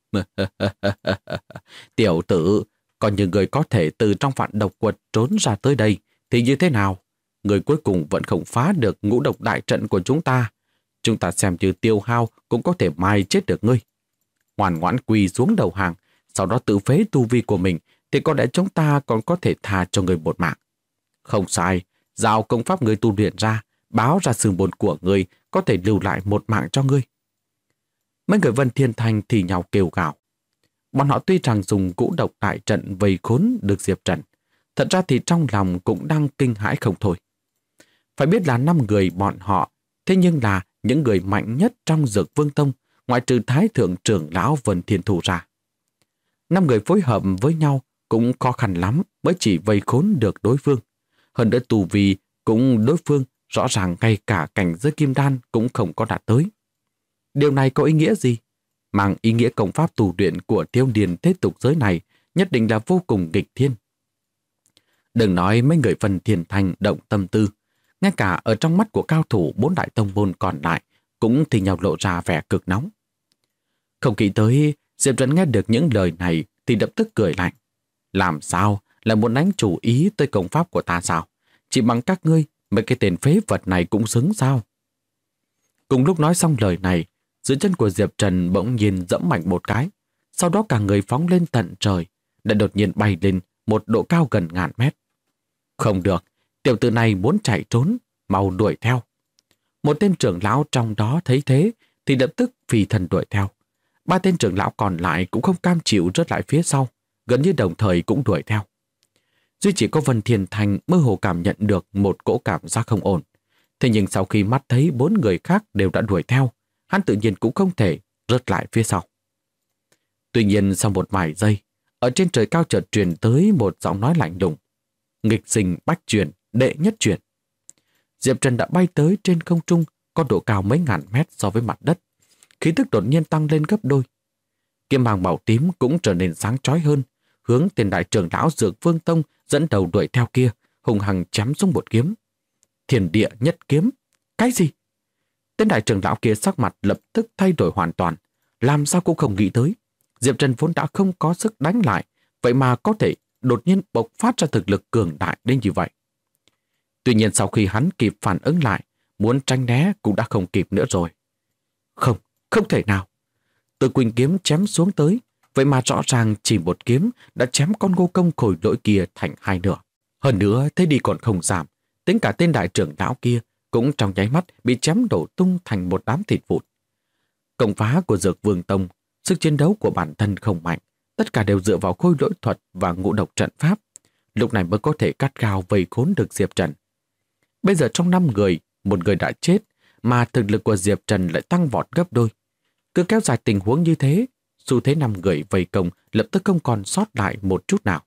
Speaker 1: Tiểu tử, còn những người có thể từ trong vạn độc quật trốn ra tới đây thì như thế nào? Người cuối cùng vẫn không phá được ngũ độc đại trận của chúng ta. Chúng ta xem như tiêu hao cũng có thể mai chết được ngươi. Ngoan ngoãn quỳ xuống đầu hàng, sau đó tự phế tu vi của mình, thì có lẽ chúng ta còn có thể tha cho người một mạng. Không sai, giao công pháp người tu luyện ra, báo ra xương bồn của người có thể lưu lại một mạng cho ngươi. Mấy người Vân Thiên Thanh thì nhau kêu gào. Bọn họ tuy rằng dùng ngũ độc đại trận vây khốn được Diệp Trần, thật ra thì trong lòng cũng đang kinh hãi không thôi. Phải biết là 5 người bọn họ, thế nhưng là những người mạnh nhất trong Dược Vương Tông, ngoại trừ Thái Thượng trưởng lão Vân Thiên Thù ra. 5 người phối hợp với nhau cũng khó khăn lắm mới chỉ vây khốn được đối phương. Hơn nữa tù vi cũng đối phương rõ ràng ngay cả cảnh giới kim đan cũng không có đạt tới. Điều này có ý nghĩa gì? Mang ý nghĩa công pháp tu luyện của thiếu niên thế tục giới này nhất định là vô cùng nghịch thiên. Đừng nói mấy người Vân Thiên Thành động tâm tư, ngay cả ở trong mắt của cao thủ 4 đại tông môn còn lại cũng thì nhau lộ ra vẻ cực nóng. Không nghĩ tới, Diệp Trần nghe được những lời này thì lập tức cười lạnh. Làm sao là muốn đánh chủ ý tới công pháp của ta sao? Chỉ bằng các ngươi, mấy cái tên phế vật này cũng xứng sao? Cùng lúc nói xong lời này, dưới chân của Diệp Trần bỗng nhiên dẫm mạnh một cái, sau đó cả người phóng lên tận trời, đã đột nhiên bay lên một độ cao gần ngàn mét. Không được, tiểu tử này muốn chạy trốn, mau đuổi theo. Một tên trưởng lão trong đó thấy thế thì lập tức phi thân đuổi theo. 3 tên trưởng lão còn lại cũng không cam chịu rớt lại phía sau, gần như đồng thời cũng đuổi theo. Duy chỉ có Vân Thiên Thành mơ hồ cảm nhận được một cỗ cảm giác không ổn. Thế nhưng sau khi mắt thấy 4 người khác đều đã đuổi theo, hắn tự nhiên cũng không thể rớt lại phía sau. Tuy nhiên sau một vài giây, ở trên trời cao chợt truyền tới một giọng nói lạnh lùng. Nghịch sinh bách truyền, đệ nhất truyền. Diệp Trần đã bay tới trên không trung, có độ cao mấy ngàn mét so với mặt đất. Khí tức đột nhiên tăng lên gấp đôi. Kiếm mang màu tím cũng trở nên sáng chói hơn, hướng tên đại trưởng lão Dược Vương Tông dẫn đầu đuổi theo kia, hùng hăng chém xuống một kiếm. Thiên địa nhất kiếm. Cái gì? Tên đại trưởng lão kia sắc mặt lập tức thay đổi hoàn toàn, làm sao cũng không nghĩ tới. Diệp Trần vốn đã không có sức đánh lại, vậy mà có thể đột nhiên bộc phát ra thực lực cường đại đến như vậy. Tuy nhiên sau khi hắn kịp phản ứng lại, muốn tránh né cũng đã không kịp nữa rồi. Không thể nào. Từ quỳnh kiếm chém xuống tới, vậy mà rõ ràng chỉ một kiếm đã chém con ngô công khôi lỗi kia thành 2 nửa. Hơn nữa, thế đi còn không giảm, tính cả tên đại trưởng lão kia cũng trong nháy mắt bị chém đổ tung thành một đám thịt vụn. Công phá của Dược Vương Tông, sức chiến đấu của bản thân không mạnh, tất cả đều dựa vào khôi lỗi thuật và ngũ độc trận pháp, lúc này mới có thể cắt gao vây khốn được Diệp Trần. Bây giờ trong 5 người, 1 người đã chết, mà thực lực của Diệp Trần lại tăng vọt gấp đôi. Cứ kéo dài tình huống như thế, xu thế 5 người vây công lập tức không còn sót lại một chút nào.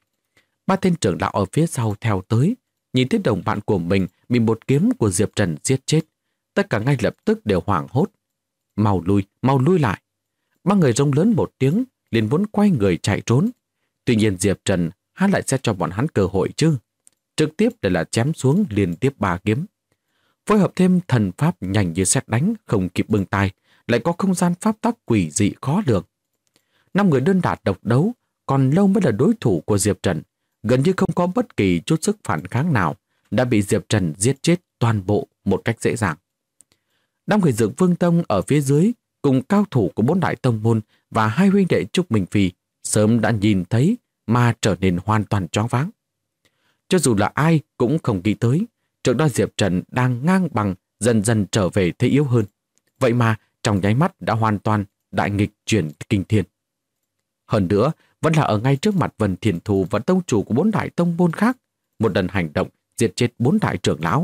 Speaker 1: 3 tên trưởng lão ở phía sau theo tới, nhìn thấy đồng bạn của mình bị một kiếm của Diệp Trần giết chết, tất cả ngay lập tức đều hoảng hốt. Mau lui lại. 3 người rống lớn một tiếng, liền muốn quay người chạy trốn. Tuy nhiên Diệp Trần hắn lại sẽ cho bọn hắn cơ hội chứ. Trực tiếp để là chém xuống liên tiếp 3 kiếm. Phối hợp thêm thần pháp nhanh như sét đánh, không kịp bưng tay, lại có không gian pháp tắc quỷ dị khó lường. 5 người đơn đả độc đấu, còn lâu mới là đối thủ của Diệp Trần, gần như không có bất kỳ chút sức phản kháng nào, đã bị Diệp Trần giết chết toàn bộ một cách dễ dàng. Đám người Dược Vương Tông ở phía dưới, cùng cao thủ của 4 đại tông môn và 2 huynh đệ Trúc Minh Phi, sớm đã nhìn thấy mà trở nên hoàn toàn choáng váng. Cho dù là ai cũng không nghĩ tới, trước đó Diệp Trần đang ngang bằng dần dần trở về thế yếu hơn. Vậy mà trong nháy mắt đã hoàn toàn đại nghịch chuyển kinh thiên. Hơn nữa, vẫn là ở ngay trước mặt Vân Thiên Thù và tông chủ của 4 đại tông môn khác, một lần hành động diệt chết 4 đại trưởng lão.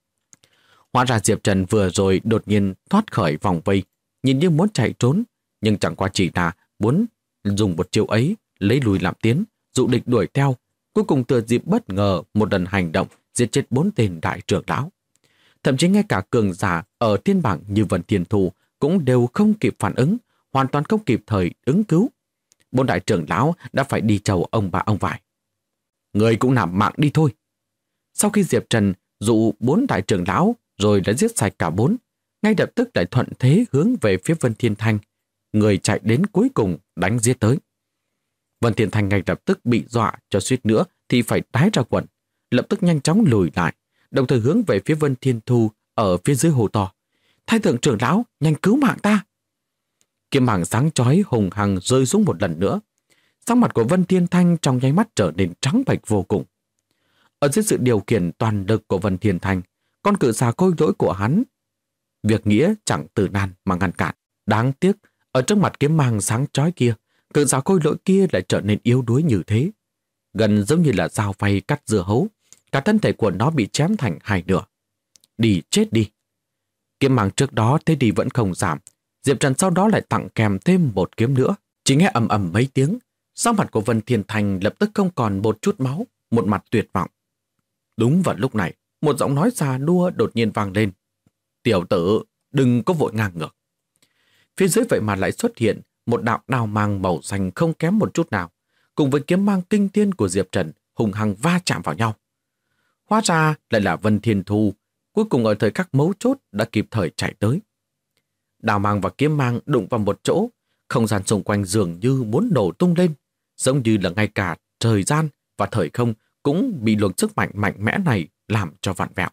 Speaker 1: Hóa ra Diệp Trần vừa rồi đột nhiên thoát khỏi vòng vây, nhìn như muốn chạy trốn, nhưng chẳng qua chỉ là muốn dùng một chiêu ấy lấy lùi làm tiến, dụ địch đuổi theo, cuối cùng thừa dịp bất ngờ một lần hành động giết chết 4 tên đại trưởng lão. Thậm chí ngay cả cường giả ở thiên bảng như Vân Thiên Thù cũng đều không kịp phản ứng, hoàn toàn không kịp thời ứng cứu. 4 đại trưởng lão đã phải đi chầu ông bà ông vải. Người cũng nằm mạng đi thôi. Sau khi Diệp Trần dụ 4 đại trưởng lão rồi đã giết sạch cả 4, ngay lập tức lại thuận thế hướng về phía Vân Thiên Thanh, người chạy đến cuối cùng đánh giết tới. Vân Thiên Thanh ngay lập tức bị dọa cho suýt nữa thì phải đái ra quần, lập tức nhanh chóng lùi lại, đồng thời hướng về phía Vân Thiên Thu ở phía dưới hồ to. Thái thượng trưởng lão, nhanh cứu mạng ta! Kiếm mảng sáng chói hùng hằng rơi xuống một lần nữa. Sắc mặt của Vân Thiên Thanh trong nháy mắt trở nên trắng bệch vô cùng. Ở dưới sự điều khiển toàn lực của Vân Thiên Thanh, con cự xà khôi lỗi của hắn, việc nghĩa chẳng từ nan mà ngăn cản. Đáng tiếc, ở trước mặt kiếm mang sáng chói kia, cự xà khôi lỗi kia lại trở nên yếu đuối như thế. Gần giống như là dao phay cắt dưa hấu, cả thân thể của nó bị chém thành 2 nửa. Đi chết đi! Kiếm mang trước đó thế đi vẫn không giảm. Diệp Trần sau đó lại tặng kèm thêm một kiếm nữa. Chỉ nghe ầm ầm mấy tiếng, sắc mặt của Vân Thiên Thành lập tức không còn một chút máu, một mặt tuyệt vọng. Đúng vào lúc này, một giọng nói già nua đột nhiên vang lên. Tiểu tử, đừng có vội ngang ngược. Phía dưới vậy mà lại xuất hiện một đạo đao mang màu xanh không kém một chút nào, cùng với kiếm mang kinh thiên của Diệp Trần hùng hăng va chạm vào nhau. Hóa ra lại là Vân Thiên Thu, cuối cùng ở thời khắc mấu chốt đã kịp thời chạy tới. Đao mang và kiếm mang đụng vào một chỗ, không gian xung quanh dường như muốn nổ tung lên, giống như là ngay cả thời gian và thời không cũng bị luồng sức mạnh mạnh mẽ này làm cho vặn vẹo.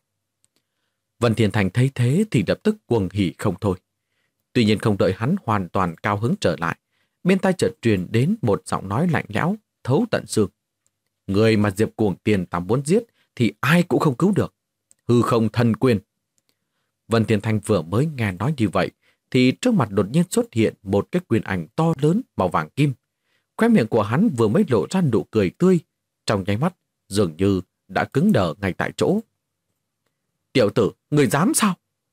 Speaker 1: Vân Thiên Thành thấy thế thì lập tức cuồng hỉ không thôi. Tuy nhiên không đợi hắn hoàn toàn cao hứng trở lại, bên tai chợt truyền đến một giọng nói lạnh lẽo, thấu tận xương. Người mà Diệp Cuồng Tiền ta muốn giết thì ai cũng không cứu được. Hư không thần quyền. Vân Thiên Thành vừa mới nghe nói như vậy, thì trước mặt đột nhiên xuất hiện một cái quyền ảnh to lớn màu vàng kim. Khóe miệng của hắn vừa mới lộ ra nụ cười tươi, trong nháy mắt dường như đã cứng đờ ngay tại chỗ. Tiểu tử, người dám sao?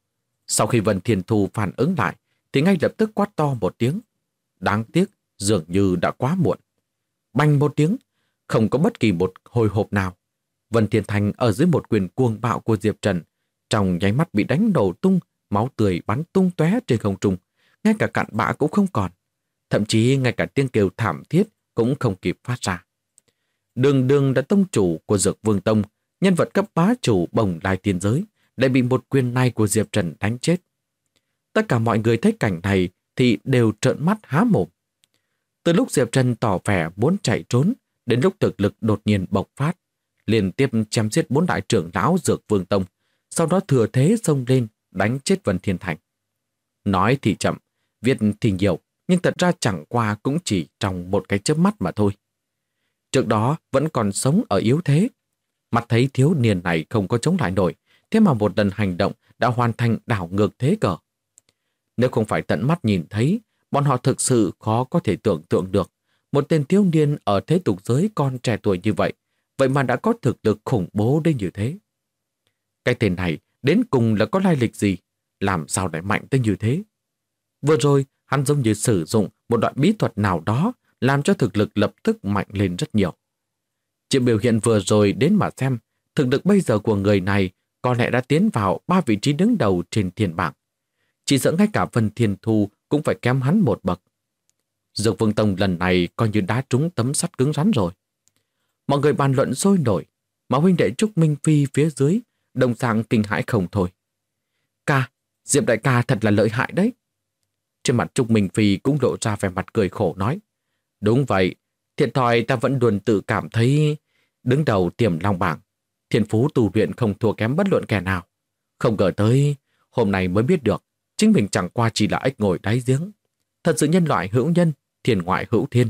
Speaker 1: Sau khi Vân Thiên Thu phản ứng lại, thì ngay lập tức quát to một tiếng. Đáng tiếc, dường như đã quá muộn. Bành một tiếng, không có bất kỳ một hồi hộp nào. Vân Thiên Thành ở dưới một quyền cuồng bạo của Diệp Trần, trong nháy mắt bị đánh nổ tung, máu tươi bắn tung tóe trên không trung, ngay cả cặn bã cũng không còn. Thậm chí ngay cả tiếng kêu thảm thiết cũng không kịp phát ra. Đường Đường là tông chủ của Dược Vương Tông, nhân vật cấp bá chủ Bồng Lai Tiên Giới, lại bị một quyền này của Diệp Trần đánh chết. Tất cả mọi người thấy cảnh này thì đều trợn mắt há mồm. Từ lúc Diệp Trần tỏ vẻ muốn chạy trốn, đến lúc thực lực đột nhiên bộc phát, liên tiếp chém giết 4 đại trưởng lão Dược Vương Tông, sau đó thừa thế xông lên đánh chết Vân Thiên Thành. Nói thì chậm, viết thì nhiều, nhưng thật ra chẳng qua cũng chỉ trong một cái chớp mắt mà thôi. Trước đó vẫn còn sống ở yếu thế, mặt thấy thiếu niên này không có chống lại nổi, thế mà một lần hành động đã hoàn thành đảo ngược thế cờ. Nếu không phải tận mắt nhìn thấy, bọn họ thực sự khó có thể tưởng tượng được một tên thiếu niên ở thế tục giới còn trẻ tuổi như vậy, vậy mà đã có thực lực khủng bố đến như thế. Cái tên này đến cùng là có lai lịch gì, làm sao lại mạnh tới như thế? Vừa rồi, hắn giống như sử dụng một đoạn bí thuật nào đó làm cho thực lực lập tức mạnh lên rất nhiều. Chỉ biểu hiện vừa rồi đến mà xem, thực lực bây giờ của người này có lẽ đã tiến vào 3 vị trí đứng đầu trên thiên bảng. Chỉ sợ ngay cả Vân Thiên Thu cũng phải kém hắn một bậc. Dược Vương Tông lần này coi như đá trúng tấm sắt cứng rắn rồi. Mọi người bàn luận sôi nổi, mà huynh đệ Trúc Minh Phi phía dưới đồng dạng kinh hãi không thôi. Ca, Diệp đại ca thật là lợi hại đấy. Trên mặt Trúc Minh Phi cũng lộ ra vẻ mặt cười khổ nói. Đúng vậy, thiệt thòi ta vẫn luôn tự cảm thấy đứng đầu Tiềm Long bảng. Thiên phú tu luyện không thua kém bất luận kẻ nào. Không ngờ tới, hôm nay mới biết được, chính mình chẳng qua chỉ là ếch ngồi đáy giếng. Thật sự nhân loại hữu nhân, thiên ngoại hữu thiên.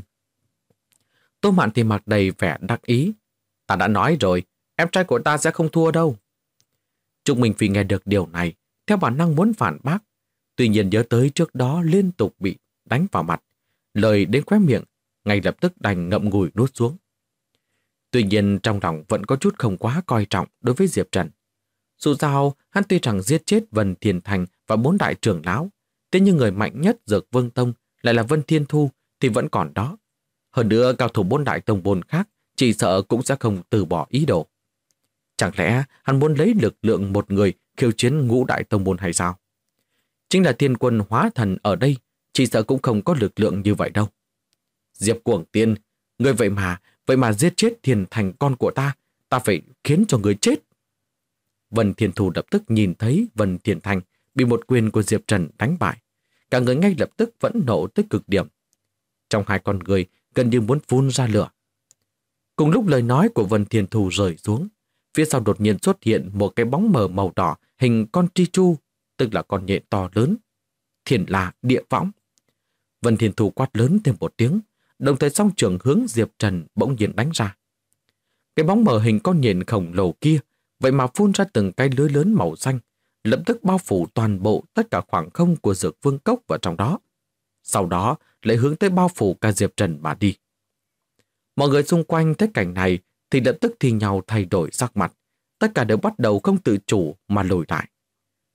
Speaker 1: Tô Mạn thì mặt đầy vẻ đắc ý. Ta đã nói rồi, em trai của ta sẽ không thua đâu. Trúc Minh Phi nghe được điều này, theo bản năng muốn phản bác. Tuy nhiên nhớ tới trước đó liên tục bị đánh vào mặt, lời đến khóe miệng, ngay lập tức đành ngậm ngùi nuốt xuống. Tuy nhiên trong lòng vẫn có chút không quá coi trọng đối với Diệp Trần. Dù sao, hắn tuy rằng giết chết Vân Thiên Thành và 4 đại trưởng lão, thế nhưng người mạnh nhất Dược Vương Tông lại là Vân Thiên Thu thì vẫn còn đó. Hơn nữa, cao thủ 4 đại tông môn khác chỉ sợ cũng sẽ không từ bỏ ý đồ. Chẳng lẽ hắn muốn lấy lực lượng một người khiêu chiến ngũ đại tông môn hay sao? Chính là thiên quân hóa thần ở đây, chỉ sợ cũng không có lực lượng như vậy đâu. Diệp Cuồng Tiên, người vậy mà giết chết Thiên Thành con của ta, ta phải khiến cho người chết. Vân Thiên Thu lập tức nhìn thấy Vân Thiên Thành bị một quyền của Diệp Trần đánh bại. Cả người ngay lập tức vẫn nộ tới cực điểm. Trong hai con người gần như muốn phun ra lửa. Cùng lúc lời nói của Vân Thiên Thu rơi xuống, phía sau đột nhiên xuất hiện một cái bóng mờ màu đỏ hình con tri chu, tức là con nhện to lớn. Thiên là địa võng. Vân Thiên Thu quát lớn thêm một tiếng, đồng thời song trường hướng Diệp Trần bỗng nhiên đánh ra. Cái bóng mờ hình con nhện khổng lồ kia vậy mà phun ra từng cái lưới lớn màu xanh, lập tức bao phủ toàn bộ tất cả khoảng không của Dược Vương Cốc vào trong đó. Sau đó lại hướng tới bao phủ cả Diệp Trần mà đi. Mọi người xung quanh thấy cảnh này thì lập tức thi nhau thay đổi sắc mặt. Tất cả đều bắt đầu không tự chủ mà lùi lại.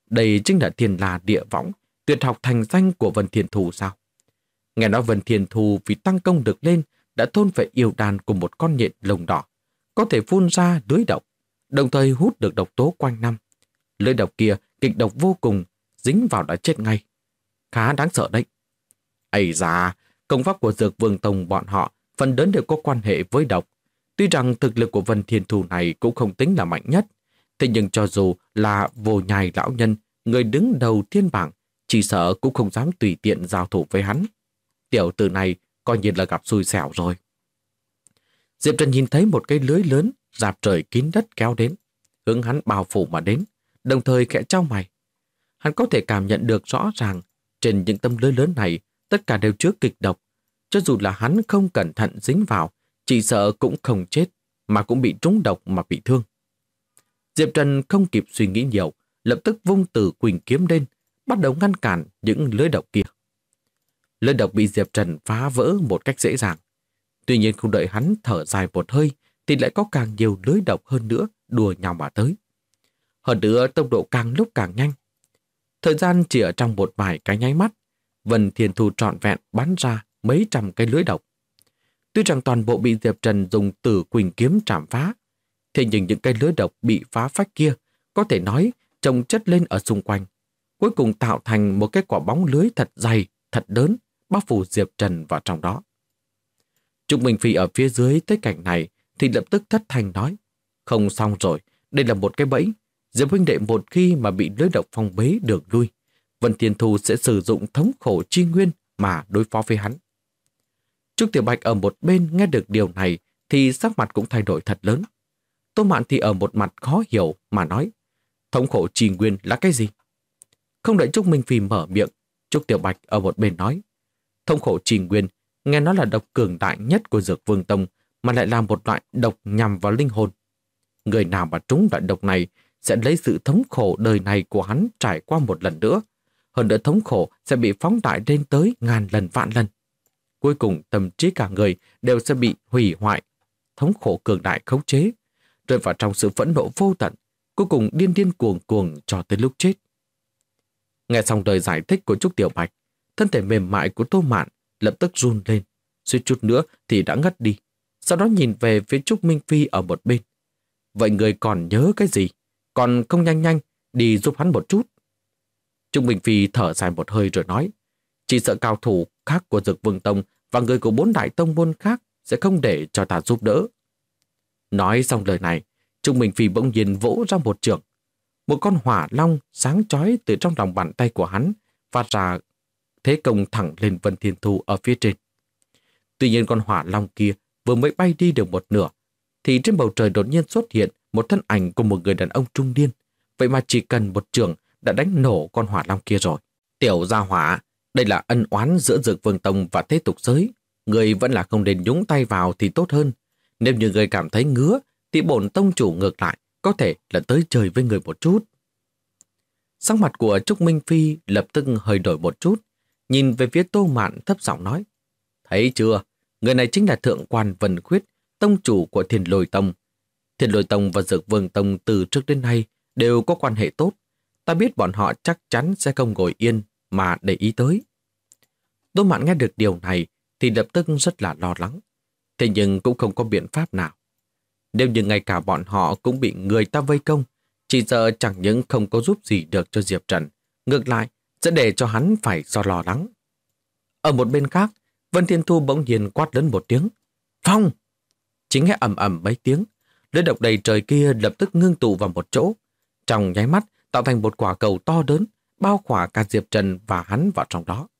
Speaker 1: Đây chính là thiên la địa võng, tuyệt học thành danh của Vân Thiên Thù sao? Nghe nói Vân Thiên Thù vì tăng công được lên đã thôn phệ yêu đàn của một con nhện lông đỏ, có thể phun ra lưới độc, đồng thời hút được độc tố quanh năm. Lưới độc kia kịch độc vô cùng, dính vào đã chết ngay. Khá đáng sợ đấy. Ây da, công pháp của Dược Vương Tông bọn họ phần lớn đều có quan hệ với độc. Tuy rằng thực lực của Vân Thiên Thù này cũng không tính là mạnh nhất, thế nhưng cho dù là Vô Nhai lão nhân, người đứng đầu thiên bảng, chỉ sợ cũng không dám tùy tiện giao thủ với hắn. Tiểu tử này coi như là gặp xui xẻo rồi. Diệp Trần nhìn thấy một cái lưới lớn rạp trời kín đất kéo đến, hướng hắn bao phủ mà đến, đồng thời khẽ chau mày. Hắn có thể cảm nhận được rõ ràng trên những tấm lưới lớn này tất cả đều chứa kịch độc. Cho dù là hắn không cẩn thận dính vào, chỉ sợ cũng không chết, mà cũng bị trúng độc mà bị thương. Diệp Trần không kịp suy nghĩ nhiều, lập tức vung Tử Quỳnh kiếm lên, bắt đầu ngăn cản những lưới độc kia. Lưới độc bị Diệp Trần phá vỡ một cách dễ dàng. Tuy nhiên không đợi hắn thở dài một hơi, thì lại có càng nhiều lưới độc hơn nữa đùa nhau mà tới. Hơn nữa tốc độ càng lúc càng nhanh. Thời gian chỉ ở trong một vài cái nháy mắt, Vân Thiên Thù trọn vẹn bắn ra mấy trăm cái lưới độc. Tuy rằng toàn bộ bị Diệp Trần dùng Tử Quỳnh kiếm trảm phá, thế nhưng những cái lưới độc bị phá phách kia có thể nói chồng chất lên ở xung quanh, cuối cùng tạo thành một cái quả bóng lưới thật dày, thật lớn, bao phủ Diệp Trần vào trong đó. Trúc Minh Phi ở phía dưới thấy cảnh này thì lập tức thất thanh nói: không xong rồi, đây là một cái bẫy. Diệp huynh đệ một khi mà bị lưới độc phong bế đường lui, Vân Thiên Thù sẽ sử dụng thống khổ chi nguyên mà đối phó với hắn. Trúc Tiểu Bạch ở một bên nghe được điều này thì sắc mặt cũng thay đổi thật lớn. Tô Mạn thì ở một mặt khó hiểu mà nói: thống khổ chi nguyên là cái gì? Không đợi Trúc Minh Phi mở miệng, Trúc Tiểu Bạch ở một bên nói: thống khổ chi nguyên nghe nói là độc cường đại nhất của Dược Vương Tông, mà lại là một loại độc nhằm vào linh hồn. Người nào mà trúng loại độc này sẽ lấy sự thống khổ đời này của hắn trải qua một lần nữa. Hơn nữa thống khổ sẽ bị phóng đại lên tới ngàn lần vạn lần. Cuối cùng tâm trí cả người đều sẽ bị hủy hoại. Thống khổ cường đại khống chế, rơi vào trong sự phẫn nộ vô tận, cuối cùng điên điên cuồng cuồng cho tới lúc chết. Nghe xong lời giải thích của Trúc Tiểu Bạch, thân thể mềm mại của Tô Mạn lập tức run lên, suýt chút nữa thì đã ngất đi. Sau đó nhìn về phía Trúc Minh Phi ở một bên. Vậy người còn nhớ cái gì? Còn không nhanh nhanh đi giúp hắn một chút. Trúc Minh Phi thở dài một hơi rồi nói: chỉ sợ cao thủ khác của Dược Vương Tông và người của 4 đại tông môn khác sẽ không để cho ta giúp đỡ. Nói xong lời này, Trúc Minh Phi bỗng nhiên vỗ ra một chưởng. Một con hỏa long sáng chói từ trong lòng bàn tay của hắn phát ra thế công thẳng lên Vân Thiên Thù ở phía trên. Tuy nhiên con hỏa long kia vừa mới bay đi được một nửa, thì trên bầu trời đột nhiên xuất hiện một thân ảnh của một người đàn ông trung niên. Vậy mà chỉ cần một chưởng đã đánh nổ con hỏa long kia rồi. Tiểu gia hỏa, đây là ân oán giữa Dược Vương Tông và thế tục giới. Người vẫn là không nên nhúng tay vào thì tốt hơn. Nếu như người cảm thấy ngứa, thì bổn tông chủ ngược lại có thể là tới chơi với người một chút. Sắc mặt của Trúc Minh Phi lập tức hơi đổi một chút, nhìn về phía Tô Mạn thấp giọng nói: thấy chưa, người này chính là Thượng quan Vân Khuyết, tông chủ của Thiên Lôi Tông. Thiên Lôi Tông và Dược Vương Tông từ trước đến nay đều có quan hệ tốt. Ta biết bọn họ chắc chắn sẽ không ngồi yên mà để ý tới. Tô Mạn nghe được điều này thì lập tức rất là lo lắng. Thế nhưng cũng không có biện pháp nào. Nếu như ngay cả bọn họ cũng bị người ta vây công, chỉ sợ chẳng những không có giúp gì được cho Diệp Trần, ngược lại sẽ để cho hắn phải do lo lắng. Ở một bên khác, Vân Thiên Thu bỗng nhiên quát lớn một tiếng: phong! Chỉ nghe ầm ầm mấy tiếng, lưới độc đầy trời kia lập tức ngưng tụ vào một chỗ, trong nháy mắt tạo thành một quả cầu to lớn, bao khỏa cả Diệp Trần và hắn vào trong đó.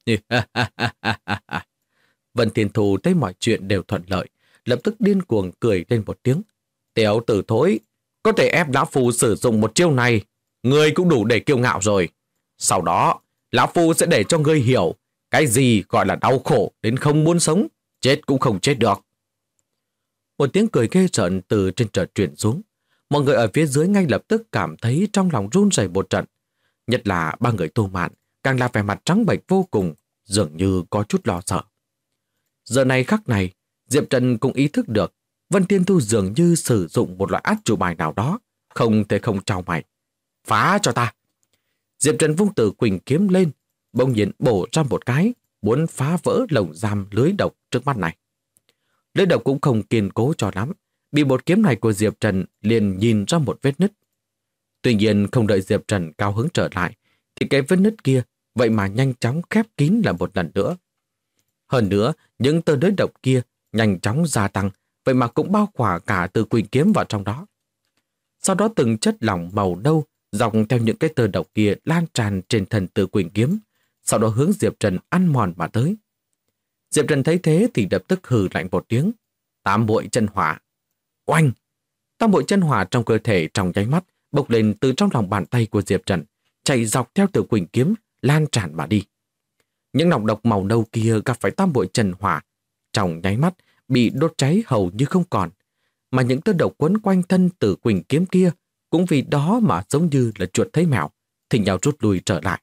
Speaker 1: Vân Thiên Thu thấy mọi chuyện đều thuận lợi, lập tức điên cuồng cười lên một tiếng: tiểu tử thối, có thể ép lão phu sử dụng một chiêu này, ngươi cũng đủ để kiêu ngạo rồi. Sau đó, lão phu sẽ để cho ngươi hiểu cái gì gọi là đau khổ đến không muốn sống, chết cũng không chết được. Một tiếng cười ghê rợn từ trên trời truyền xuống. Mọi người ở phía dưới ngay lập tức cảm thấy trong lòng run rẩy một trận. Nhất là ba người Tô Mạn càng là vẻ mặt trắng bệch vô cùng, dường như có chút lo sợ. Giờ này khắc này, Diệp Trần cũng ý thức được Vân Thiên Thu dường như sử dụng một loại át chủ bài nào đó, không thể không trao mày. Phá cho ta! Diệp Trần vung Tử Quỳnh kiếm lên, bỗng nhiên bổ ra một cái, muốn phá vỡ lồng giam lưới độc trước mắt này. Lưới độc cũng không kiên cố cho lắm, bị một kiếm này của Diệp Trần liền nhìn ra một vết nứt. Tuy nhiên không đợi Diệp Trần cao hứng trở lại, thì cái vết nứt kia vậy mà nhanh chóng khép kín lại một lần nữa. Hơn nữa, những tơ lưới độc kia nhanh chóng gia tăng, vậy mà cũng bao khỏa cả Tử Quỳnh kiếm vào trong đó. Sau đó từng chất lỏng màu nâu dọc theo những cái tơ độc kia lan tràn trên thân Tử Quỳnh kiếm, sau đó hướng Diệp Trần ăn mòn mà tới. Diệp Trần thấy thế thì lập tức hừ lạnh một tiếng, tam muội chân hỏa. Oanh! Tam muội chân hỏa trong cơ thể trong nháy mắt bốc lên từ trong lòng bàn tay của Diệp Trần, chạy dọc theo Tử Quỳnh kiếm, lan tràn mà đi. Những nọc độc màu nâu kia gặp phải tam muội chân hỏa, trong nháy mắt bị đốt cháy hầu như không còn, mà những tơ độc quấn quanh thân Tử Quỳnh kiếm kia cũng vì đó mà giống như là chuột thấy mèo, thì nhau rút lui trở lại.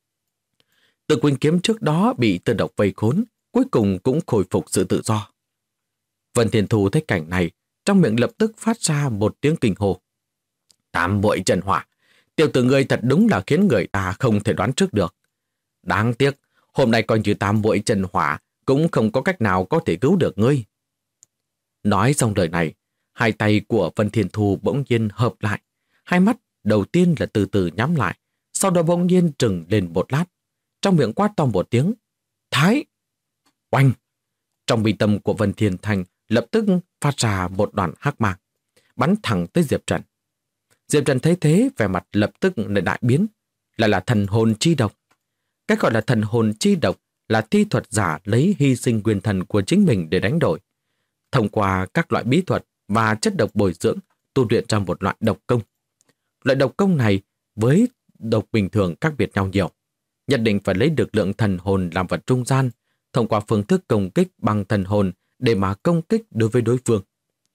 Speaker 1: Tử Quỳnh kiếm trước đó bị tơ độc vây khốn, cuối cùng cũng khôi phục sự tự do. Vân Thiên Thu thấy cảnh này, trong miệng lập tức phát ra một tiếng kinh hô. Tam muội chân hỏa, tiểu tử ngươi thật đúng là khiến người ta không thể đoán trước được. Đáng tiếc, hôm nay coi như tam muội chân hỏa cũng không có cách nào có thể cứu được ngươi. Nói xong lời này, hai tay của Vân Thiên Thu bỗng nhiên hợp lại, hai mắt đầu tiên là từ từ nhắm lại, sau đó bỗng nhiên trừng lên một lát, trong miệng quát to một tiếng, Thái! Oanh! Trong mi tâm của Vân Thiên Thành lập tức phát ra một đoàn hắc mang, bắn thẳng tới Diệp Trần. Diệp Trần thấy thế, vẻ mặt lập tức lại đại biến, lại là thần hồn chi độc. Cái gọi là thần hồn chi độc là thi thuật giả lấy hy sinh nguyên thần của chính mình để đánh đổi. Thông qua các loại bí thuật và chất độc bồi dưỡng, tu luyện ra một loại độc công. Loại độc công này với độc bình thường khác biệt nhau nhiều. Nhất định phải lấy được lượng thần hồn làm vật trung gian, thông qua phương thức công kích bằng thần hồn để mà công kích đối với đối phương.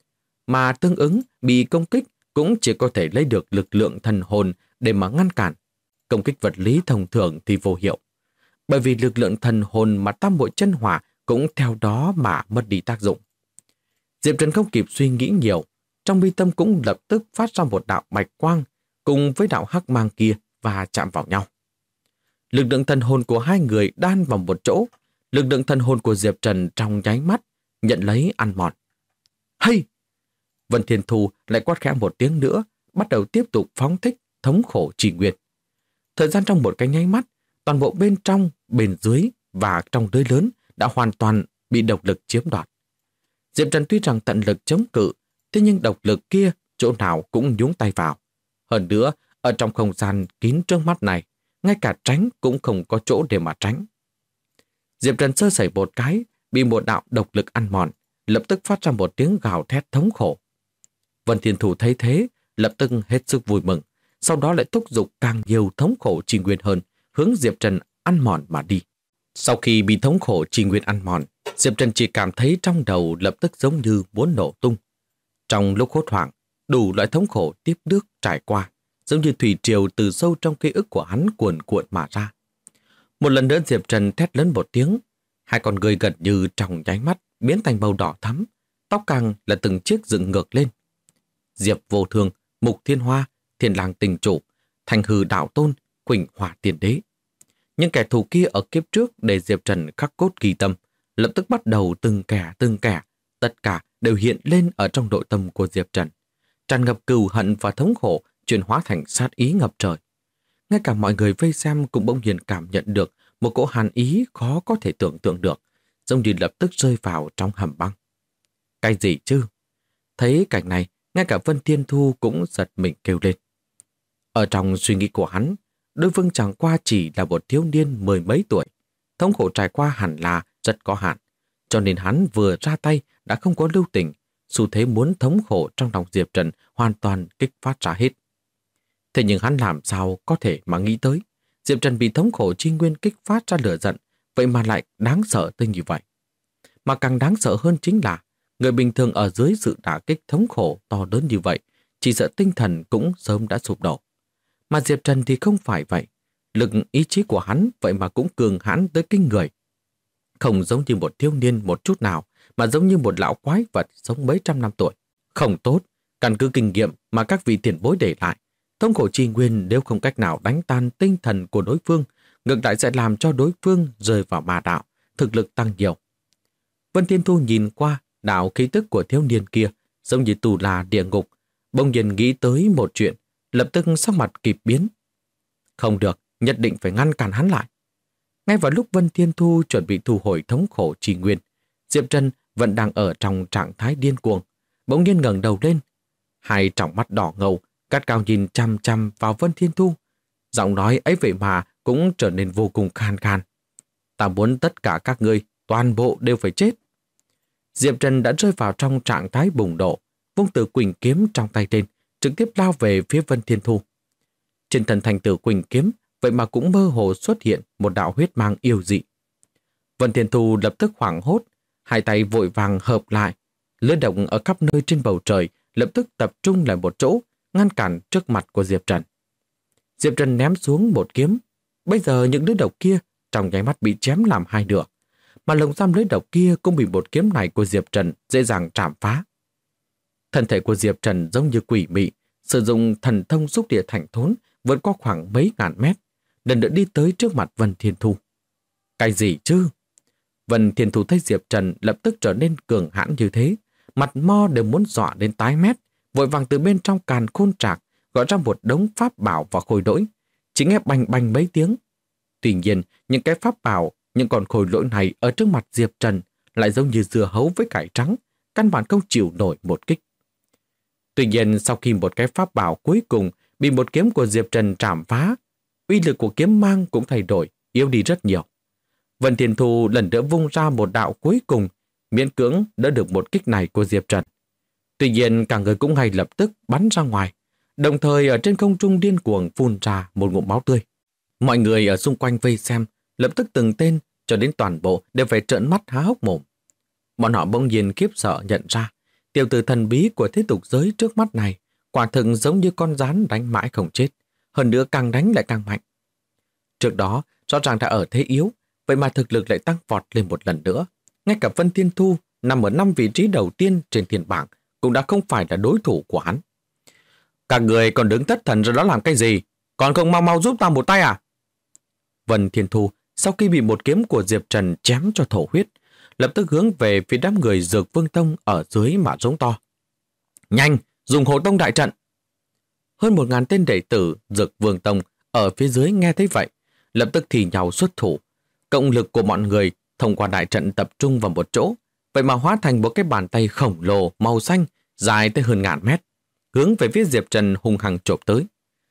Speaker 1: Mà tương ứng bị công kích cũng chỉ có thể lấy được lực lượng thần hồn để mà ngăn cản. Công kích vật lý thông thường thì vô hiệu. Bởi vì lực lượng thần hồn mà tam muội chân hỏa cũng theo đó mà mất đi tác dụng. Diệp Trần không kịp suy nghĩ nhiều, trong mi tâm cũng lập tức phát ra một đạo bạch quang cùng với đạo hắc mang kia và chạm vào nhau. Lực lượng thần hồn của hai người đan vào một chỗ, lực lượng thần hồn của Diệp Trần trong nháy mắt nhận lấy ăn mòn. Hay! Vân Thiên Thu lại quát khẽ một tiếng nữa, bắt đầu tiếp tục phóng thích thống khổ trì nguyên. Thời gian trong một cái nháy mắt, toàn bộ bên trong, bên dưới và trong lưới lớn đã hoàn toàn bị độc lực chiếm đoạt. Diệp Trần tuy rằng tận lực chống cự, thế nhưng độc lực kia chỗ nào cũng nhúng tay vào. Hơn nữa, ở trong không gian kín trước mắt này, ngay cả tránh cũng không có chỗ để mà tránh. Diệp Trần sơ sẩy một cái, bị một đạo độc lực ăn mòn, lập tức phát ra một tiếng gào thét thống khổ. Vân Thiên Thủ thấy thế, lập tức hết sức vui mừng, sau đó lại thúc giục càng nhiều thống khổ trì nguyên hơn, hướng Diệp Trần ăn mòn mà đi. Sau khi bị thống khổ trì nguyên ăn mòn, Diệp Trần chỉ cảm thấy trong đầu lập tức giống như muốn nổ tung. Trong lúc hốt hoảng, đủ loại thống khổ tiếp bước trải qua, giống như thủy triều từ sâu trong ký ức của hắn cuồn cuộn mà ra. Một lần nữa Diệp Trần thét lớn một tiếng, hai con người gần như trong nháy mắt biến thành màu đỏ thắm, tóc càng là từng chiếc dựng ngược lên. Diệp Vô Thương, Mục Thiên Hoa, Thiên Lang Tình Chủ, Thành Hư Đạo Tôn, Quỳnh Hỏa Tiên Đế. Những kẻ thù kia ở kiếp trước để Diệp Trần khắc cốt ghi tâm, lập tức bắt đầu từng kẻ, tất cả đều hiện lên ở trong nội tâm của Diệp Trần, tràn ngập cừu hận và thống khổ, chuyển hóa thành sát ý ngập trời. Ngay cả mọi người vây xem cũng bỗng nhiên cảm nhận được một cỗ hàn ý khó có thể tưởng tượng được, giống như lập tức rơi vào trong hầm băng. Cái gì chứ? Thấy cảnh này, ngay cả Vân Thiên Thu cũng giật mình kêu lên. Ở trong suy nghĩ của hắn, đối phương chẳng qua chỉ là một thiếu niên mười mấy tuổi, thống khổ trải qua hẳn là rất có hạn, cho nên hắn vừa ra tay đã không có lưu tình, xu thế muốn thống khổ trong lòng Diệp Trần hoàn toàn kích phát ra hết. Thế nhưng hắn làm sao có thể mà nghĩ tới, Diệp Trần bị thống khổ chi nguyên kích phát ra lửa giận, vậy mà lại đáng sợ tới như vậy. Mà càng đáng sợ hơn chính là, người bình thường ở dưới sự đả kích thống khổ to lớn như vậy, chỉ sợ tinh thần cũng sớm đã sụp đổ. Mà Diệp Trần thì không phải vậy, lực ý chí của hắn vậy mà cũng cường hãn tới kinh người. Không giống như một thiếu niên một chút nào, mà giống như một lão quái vật sống mấy trăm năm tuổi. Không tốt, căn cứ kinh nghiệm mà các vị tiền bối để lại, Thống khổ trì nguyên nếu không cách nào đánh tan tinh thần của đối phương, ngược lại sẽ làm cho đối phương rơi vào ma đạo, thực lực tăng nhiều. Vân Thiên Thu nhìn qua đạo khí tức của thiếu niên kia, giống như tù là địa ngục, bỗng nhiên nghĩ tới một chuyện, lập tức sắc mặt kịp biến. Không được, nhất định phải ngăn cản hắn lại. Ngay vào lúc Vân Thiên Thu chuẩn bị thu hồi thống khổ trì nguyên, Diệp Trần vẫn đang ở trong trạng thái điên cuồng, bỗng nhiên ngẩng đầu lên, hai tròng mắt đỏ ngầu, gắt gao nhìn chăm chăm vào Vân Thiên Thu. Giọng nói ấy vậy mà cũng trở nên vô cùng khan khan. Ta muốn tất cả các ngươi, toàn bộ đều phải chết. Diệp Trần đã rơi vào trong trạng thái bùng nổ, vung Tử Quỳnh kiếm trong tay lên, trực tiếp lao về phía Vân Thiên Thu. Trên thân thành Tử Quỳnh kiếm, vậy mà cũng mơ hồ xuất hiện một đạo huyết mang yêu dị. Vân Thiên Thu lập tức hoảng hốt, hai tay vội vàng hợp lại, lửa động ở khắp nơi trên bầu trời lập tức tập trung lại một chỗ, ngăn cản trước mặt của Diệp Trần. Diệp Trần ném xuống một kiếm. Bây giờ những lưỡi độc kia trong nháy mắt bị chém làm hai nửa, mà lồng giam lưỡi độc kia cũng bị một kiếm này của Diệp Trần dễ dàng chạm phá. Thân thể của Diệp Trần giống như quỷ mị, sử dụng thần thông xúc địa thành thốn, vượt qua khoảng mấy ngàn mét, lần nữa đi tới trước mặt Vân Thiên Thu. Cái gì chứ? Vân Thiên Thu thấy Diệp Trần lập tức trở nên cường hãn như thế, mặt mo đều muốn dọa đến tái mét, vội vàng từ bên trong càn khôn trạc gọi ra một đống pháp bảo và khôi lỗi, chỉ nghe bành bành mấy tiếng. Tuy nhiên, những cái pháp bảo, những con khôi lỗi này ở trước mặt Diệp Trần lại giống như dưa hấu với cải trắng, căn bản không chịu nổi một kích. Tuy nhiên, sau khi một cái pháp bảo cuối cùng bị một kiếm của Diệp Trần trảm phá, uy lực của kiếm mang cũng thay đổi, yếu đi rất nhiều. Vân Thiên Thu lần nữa vung ra một đạo cuối cùng, miễn cưỡng đỡ được một kích này của Diệp Trần. Tuy nhiên, cả người cũng ngay lập tức bắn ra ngoài, đồng thời ở trên không trung điên cuồng phun ra một ngụm máu tươi. Mọi người ở xung quanh vây xem, lập tức từng tên cho đến toàn bộ đều phải trợn mắt há hốc mồm. Bọn họ bỗng nhiên khiếp sợ nhận ra, tiểu tử thần bí của thế tục giới trước mắt này quả thực giống như con rắn đánh mãi không chết, hơn nữa càng đánh lại càng mạnh. Trước đó, rõ ràng đã ở thế yếu, vậy mà thực lực lại tăng vọt lên một lần nữa. Ngay cả Vân Thiên Thu nằm ở 5 vị trí đầu tiên trên thiên bảng cũng đã không phải là đối thủ của hắn. Các người còn đứng thất thần rồi đó làm cái gì? Còn không mau mau giúp ta một tay à? Vân Thiên Thu sau khi bị một kiếm của Diệp Trần chém cho thổ huyết, lập tức hướng về phía đám người Dược Vương Tông ở dưới mà giống to. Nhanh, dùng hộ tông đại trận. Hơn 1000 tên đệ tử Dược Vương Tông ở phía dưới nghe thấy vậy, lập tức thì nhau xuất thủ. Cộng lực của mọi người thông qua đại trận tập trung vào một chỗ, vậy mà hóa thành một cái bàn tay khổng lồ màu xanh dài tới hơn 1000 mét, hướng về phía Diệp Trần hung hăng chộp tới.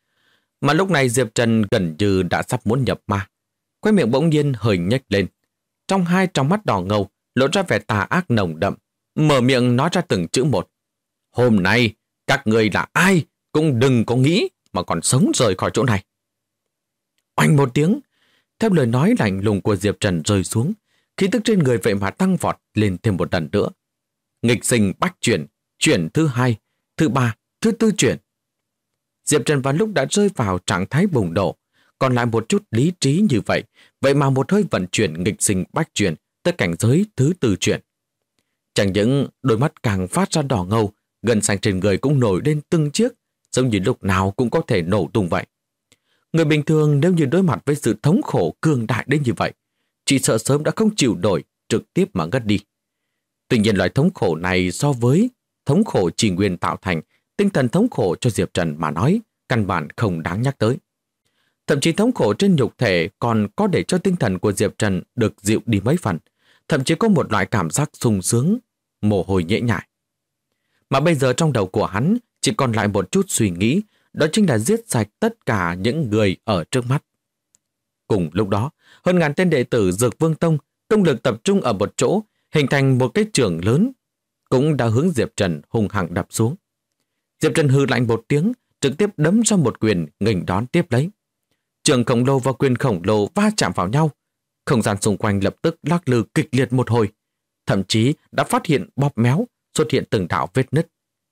Speaker 1: Mà lúc này Diệp Trần gần như đã sắp muốn nhập ma, khóe miệng bỗng nhiên hơi nhếch lên, trong hai tròng mắt đỏ ngầu lộ ra vẻ tà ác nồng đậm, mở miệng nói ra từng chữ một. Hôm nay các người là ai cũng đừng có nghĩ mà còn sống rời khỏi chỗ này. Oanh một tiếng, theo lời nói lạnh lùng của Diệp Trần rơi xuống, khí tức trên người vậy mà tăng vọt lên thêm một lần nữa. Nghịch sinh bách chuyển, chuyển thứ 2, thứ 3, thứ 4 chuyển. Diệp Trần vào lúc đã rơi vào trạng thái bùng nổ, còn lại một chút lý trí như vậy mà một hơi vận chuyển nghịch sinh bách chuyển tới cảnh giới thứ 4 chuyển. Chẳng những đôi mắt càng phát ra đỏ ngầu, gân xanh trên người cũng nổi lên từng chiếc, giống như lúc nào cũng có thể nổ tung vậy. Người bình thường nếu như đối mặt với sự thống khổ cường đại đến như vậy, chỉ sợ sớm đã không chịu nổi, trực tiếp mà ngất đi. Tuy nhiên loại thống khổ này so với thống khổ chỉ nguyên tạo thành, tinh thần thống khổ cho Diệp Trần mà nói, căn bản không đáng nhắc tới. Thậm chí thống khổ trên nhục thể còn có để cho tinh thần của Diệp Trần được dịu đi mấy phần, thậm chí có một loại cảm giác sung sướng, mồ hôi nhễ nhại. Mà bây giờ trong đầu của hắn chỉ còn lại một chút suy nghĩ, đó chính là giết sạch tất cả những người ở trước mắt. Cùng lúc đó, hơn 1000 tên đệ tử Dược Vương Tông công lực tập trung ở một chỗ, hình thành một cái trường lớn, cũng đã hướng Diệp Trần hung hăng đập xuống. Diệp Trần hừ lạnh một tiếng, trực tiếp đấm ra một quyền nghênh đón tiếp lấy. Trường khổng lồ và quyền khổng lồ va chạm vào nhau, không gian xung quanh lập tức lắc lư kịch liệt một hồi, thậm chí đã phát hiện bóp méo, xuất hiện từng đạo vết nứt.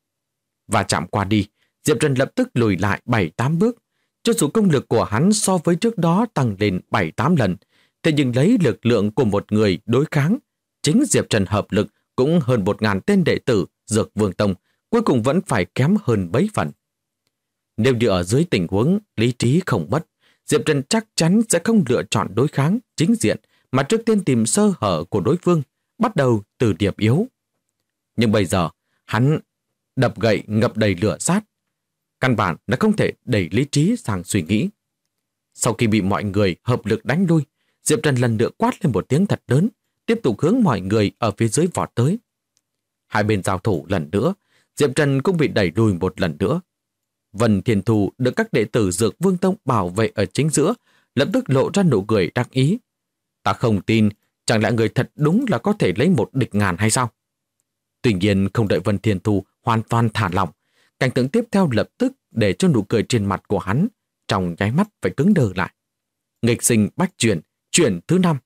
Speaker 1: Va chạm qua đi, Diệp Trần lập tức lùi lại 7-8 bước. Cho dù công lực của hắn so với trước đó tăng lên 7-8 lần, thế nhưng lấy lực lượng của một người đối kháng, chính Diệp Trần hợp lực cũng hơn 1000 tên đệ tử Dược Vương Tông, cuối cùng vẫn phải kém hơn mấy phần. Nếu như ở dưới tình huống lý trí không mất, Diệp Trần chắc chắn sẽ không lựa chọn đối kháng chính diện mà trước tiên tìm sơ hở của đối phương, bắt đầu từ điểm yếu. Nhưng bây giờ, hắn đập gậy ngập đầy lửa sát. Căn bản là không thể đẩy lý trí sang suy nghĩ. Sau khi bị mọi người hợp lực đánh lui, Diệp Trần lần nữa quát lên một tiếng thật lớn, tiếp tục hướng mọi người ở phía dưới vọt tới. Hai bên giao thủ lần nữa, Diệp Trần cũng bị đẩy lùi một lần nữa. Vân Thiên Thù được các đệ tử Dược Vương Tông bảo vệ ở chính giữa, lập tức lộ ra nụ cười đắc ý. Ta không tin, chẳng lẽ người thật đúng là có thể lấy một địch ngàn hay sao? Tuy nhiên không đợi Vân Thiên Thù hoàn toàn thả lỏng, cảnh tượng tiếp theo lập tức để cho nụ cười trên mặt của hắn trong nháy mắt phải cứng đờ lại. Nghịch sinh bách chuyển, chuyển thứ 5.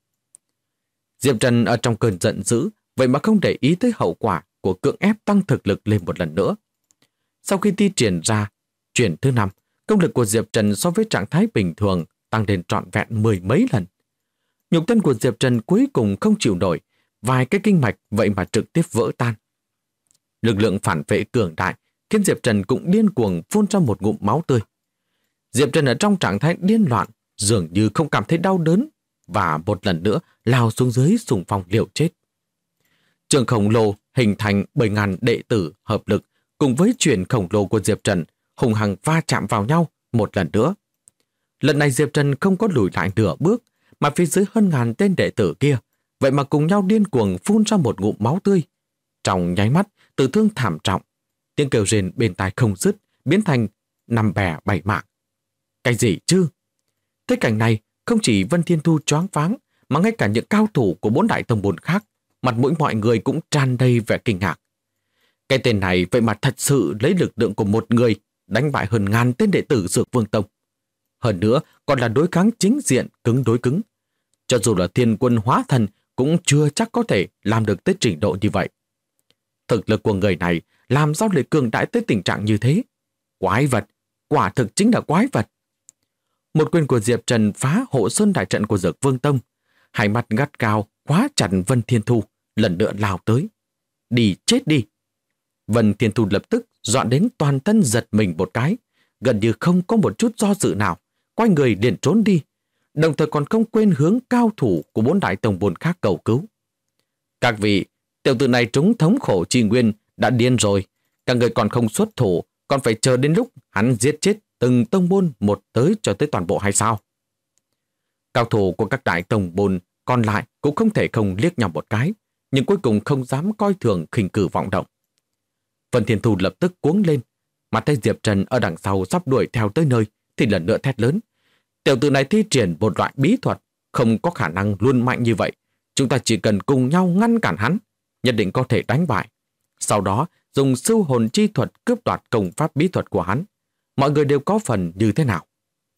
Speaker 1: Diệp Trần ở trong cơn giận dữ, vậy mà không để ý tới hậu quả của cưỡng ép tăng thực lực lên một lần nữa. Sau khi thi triển ra chuyển thứ 5, công lực của Diệp Trần so với trạng thái bình thường tăng lên trọn vẹn 10 mấy lần. Nhục thân của Diệp Trần cuối cùng không chịu nổi, vài cái kinh mạch vậy mà trực tiếp vỡ tan. Lực lượng phản vệ cường đại khiến Diệp Trần cũng điên cuồng phun ra một ngụm máu tươi. Diệp Trần ở trong trạng thái điên loạn, dường như không cảm thấy đau đớn và một lần nữa lao xuống dưới xung phong liều chết. Trường khổng lồ hình thành 7.000 đệ tử hợp lực cùng với chuyển khổng lồ của Diệp Trần hùng hăng va chạm vào nhau một lần nữa. Lần này Diệp Trần không có lùi lại nửa bước, mà phía dưới hơn ngàn tên đệ tử kia vậy mà cùng nhau điên cuồng phun ra một ngụm máu tươi. Trong nháy mắt, tử thương thảm trọng, tiếng kêu rên bên tai không dứt, biến thành 5 bè 7 mạng. Cái gì chứ? Thế cảnh này, không chỉ Vân Thiên Thu choáng váng, mà ngay cả những cao thủ của 4 đại tông môn khác, mặt mũi mọi người cũng tràn đầy vẻ kinh ngạc. Cái tên này vậy mà thật sự lấy lực lượng của một người đánh bại hơn ngàn tên đệ tử Dược Vương Tông. Hơn nữa, còn là đối kháng chính diện cứng đối cứng. Cho dù là thiên quân hóa thần cũng chưa chắc có thể làm được tới trình độ như vậy. Thực lực của người này làm sao lại cường đại tới tình trạng như thế? Quái vật, quả thực chính là quái vật. Một quyền của Diệp Trần phá hộ sơn đại trận của Dược Vương Tông. Hai mắt gắt gao khóa chặt Vân Thiên Thu, lần nữa lao tới. Đi chết đi! Vân Thiên Thu lập tức dọn đến toàn thân giật mình một cái, gần như không có một chút do dự nào, quay người liền trốn đi, đồng thời còn không quên hướng cao thủ của 4 đại tông môn khác cầu cứu. Các vị, tiểu tử này trúng thống khổ chi nguyên, đã điên rồi, các người còn không xuất thủ, còn phải chờ đến lúc hắn giết chết từng tông môn một tới cho tới toàn bộ hay sao? Cao thủ của các đại tông môn còn lại cũng không thể không liếc nhau một cái, nhưng cuối cùng không dám coi thường khinh cử vọng động. Vân Thiên Thu lập tức cuống lên, mà thấy Diệp Trần ở đằng sau sắp đuổi theo tới nơi, thì lần nữa thét lớn. Tiểu tử này thi triển một loại bí thuật, không có khả năng luôn mạnh như vậy. Chúng ta chỉ cần cùng nhau ngăn cản hắn, nhất định có thể đánh bại. Sau đó, dùng sưu hồn chi thuật cướp đoạt công pháp bí thuật của hắn. Mọi người đều có phần như thế nào?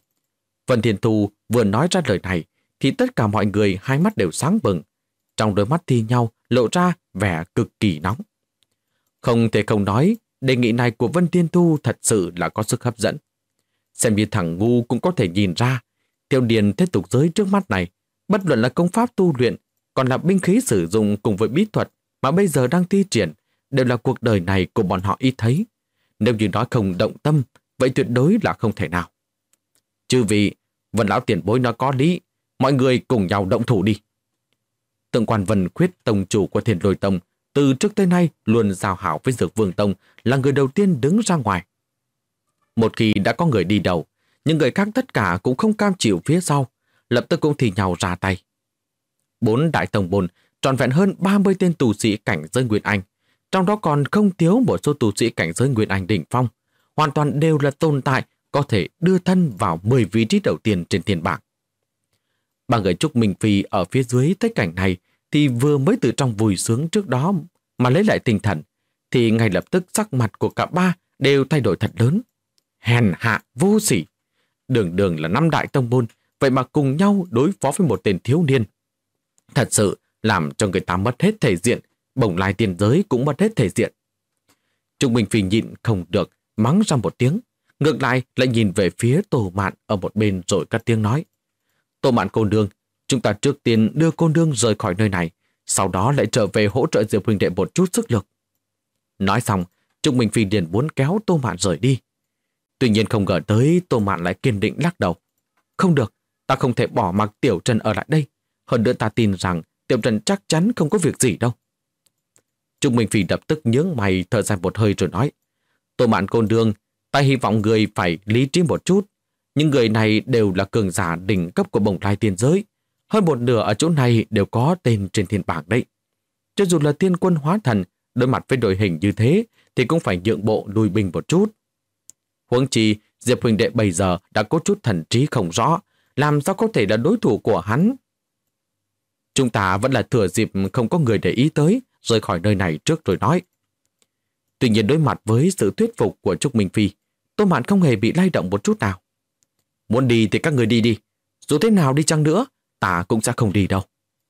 Speaker 1: Vân Thiên Thu vừa nói ra lời này, thì tất cả mọi người hai mắt đều sáng bừng. Trong đôi mắt thi nhau lộ ra vẻ cực kỳ nóng. Không thể không nói, đề nghị này của Vân Thiên Thu thật sự là có sức hấp dẫn. Xem như thằng ngu cũng có thể nhìn ra, Tiêu Điền thế tục giới trước mắt này, bất luận là công pháp tu luyện, còn là binh khí sử dụng cùng với bí thuật mà bây giờ đang thi triển, đều là cuộc đời này của bọn họ ít thấy. Nếu như nói không động tâm, vậy tuyệt đối là không thể nào. Chư vị, Vân lão tiền bối nói có lý, mọi người cùng nhau động thủ đi. Tượng quan Vân Khuyết, tông chủ của Thiên Lôi Tông, từ trước tới nay luôn giao hảo với Dược Vương Tông, là người đầu tiên đứng ra ngoài. Một khi đã có người đi đầu, những người khác tất cả cũng không cam chịu phía sau, lập tức cũng thì nhau ra tay. 4 đại tông môn, trọn vẹn hơn 30 tên tù sĩ cảnh giới Nguyên Anh, trong đó còn không thiếu một số tù sĩ cảnh giới Nguyên Anh đỉnh phong, hoàn toàn đều là tồn tại có thể đưa thân vào 10 vị trí đầu tiên trên thiên bảng. Ba người Trúc Minh Phi ở phía dưới thấy cảnh này thì vừa mới từ trong vui sướng trước đó mà lấy lại tinh thần, thì ngay lập tức sắc mặt của cả ba đều thay đổi thật lớn. Hèn hạ vô sỉ, đường đường là 5 đại tông môn, vậy mà cùng nhau đối phó với một tên thiếu niên. Thật sự làm cho người ta mất hết thể diện, bổng lai tiền giới cũng mất hết thể diện. Trúc Minh Phi nhịn không được, mắng ra một tiếng, ngược lại nhìn về phía Tô Mạn ở một bên rồi cất tiếng nói. Tô Mạn cô nương, chúng ta trước tiên đưa cô nương rời khỏi nơi này, sau đó lại trở về hỗ trợ Diệp huynh đệ một chút sức lực. Nói xong, Trúc Minh Phi liền muốn kéo Tô Mạn rời đi. Tuy nhiên không ngờ tới Tô Mạn lại kiên định lắc đầu. Không được, ta không thể bỏ mặc Tiểu Trần ở lại đây. Hơn nữa ta tin rằng Tiểu Trần chắc chắn không có việc gì đâu. Trúc Minh Phi lập tức nhướng mày thở dài một hơi rồi nói. Tô Mạn cô nương, ta hy vọng người phải lý trí một chút. Những người này đều là cường giả đỉnh cấp của Bồng Lai tiên giới. Hơn một nửa ở chỗ này đều có tên trên thiên bảng đấy. Cho dù là tiên quân hóa thần, đối mặt với đội hình như thế thì cũng phải nhượng bộ lùi binh một chút. Huống chi, Diệp huynh đệ bây giờ đã có chút thần trí không rõ, làm sao có thể là đối thủ của hắn. Chúng ta vẫn là thừa dịp không có người để ý tới, rời khỏi nơi này trước rồi nói. Tuy nhiên đối mặt với sự thuyết phục của Trúc Minh Phi, Tô Mạn không hề bị lay động một chút nào. Muốn đi thì các người đi đi, dù thế nào đi chăng nữa, ta cũng sẽ không đi đâu.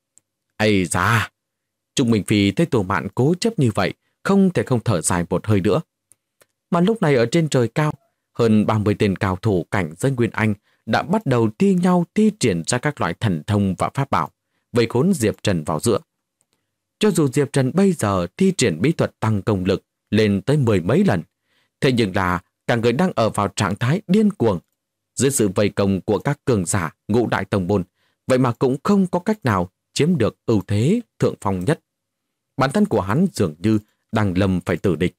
Speaker 1: Ây da! Trúc Minh Phi thấy Tô Mạn cố chấp như vậy, không thể không thở dài một hơi nữa. Mà lúc này ở trên trời cao, hơn 30 tên cao thủ cảnh giới Nguyên Anh đã bắt đầu thi nhau thi triển ra các loại thần thông và pháp bảo, vây khốn Diệp Trần vào giữa. Cho dù Diệp Trần bây giờ thi triển bí thuật tăng công lực lên tới 10 mấy lần, thế nhưng là cả người đang ở vào trạng thái điên cuồng. Dưới sự vây công của các cường giả ngũ đại tông môn, vậy mà cũng không có cách nào chiếm được ưu thế thượng phong nhất. Bản thân của hắn dường như đang lâm phải tử địch.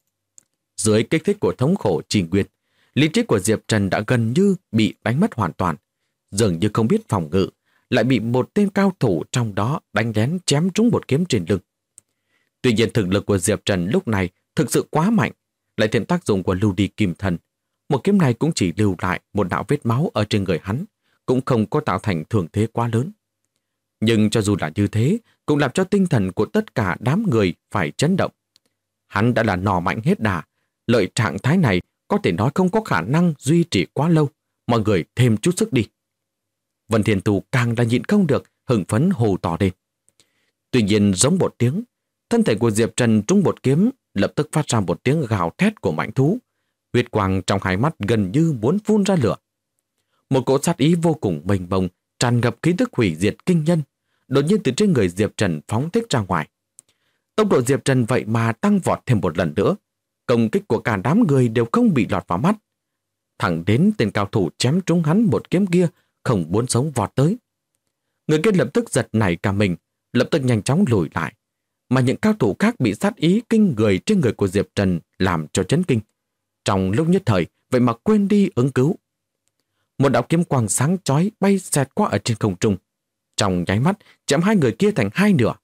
Speaker 1: Dưới kích thích của thống khổ trì nguyên, lý trí của Diệp Trần đã gần như bị đánh mất hoàn toàn, dường như không biết phòng ngự, lại bị một tên cao thủ trong đó đánh lén chém trúng một kiếm trên lưng. Tuy nhiên thực lực của Diệp Trần lúc này thực sự quá mạnh, lại thêm tác dụng của lưu đi kim thần. Một kiếm này cũng chỉ lưu lại một đạo vết máu ở trên người hắn, cũng không có tạo thành thương thế quá lớn. Nhưng cho dù là như thế, cũng làm cho tinh thần của tất cả đám người phải chấn động. Hắn đã là nỏ mạnh hết đà, lợi trạng thái này có thể nói không có khả năng duy trì quá lâu, mọi người thêm chút sức đi. Vân Thiên Tù càng là nhịn không được, hưng phấn hô to lên. Tuy nhiên giống một tiếng, thân thể của Diệp Trần trúng một kiếm, lập tức phát ra một tiếng gào thét của mãnh thú. Huyết quang trong hai mắt gần như muốn phun ra lửa. Một cỗ sát ý vô cùng mênh mông, tràn ngập khí tức hủy diệt kinh nhân, đột nhiên từ trên người Diệp Trần phóng thích ra ngoài. Tốc độ Diệp Trần vậy mà tăng vọt thêm một lần nữa. Công kích của cả đám người đều không bị lọt vào mắt. Thẳng đến tên cao thủ chém trúng hắn một kiếm kia, không muốn sống vọt tới. Người kia lập tức giật nảy cả mình, lập tức nhanh chóng lùi lại. Mà những cao thủ khác bị sát ý kinh người trên người của Diệp Trần làm cho chấn kinh. Trong lúc nhất thời, vậy mà quên đi ứng cứu. Một đạo kiếm quang sáng chói bay xẹt qua ở trên không trung. Trong nháy mắt, chém hai người kia thành hai nửa.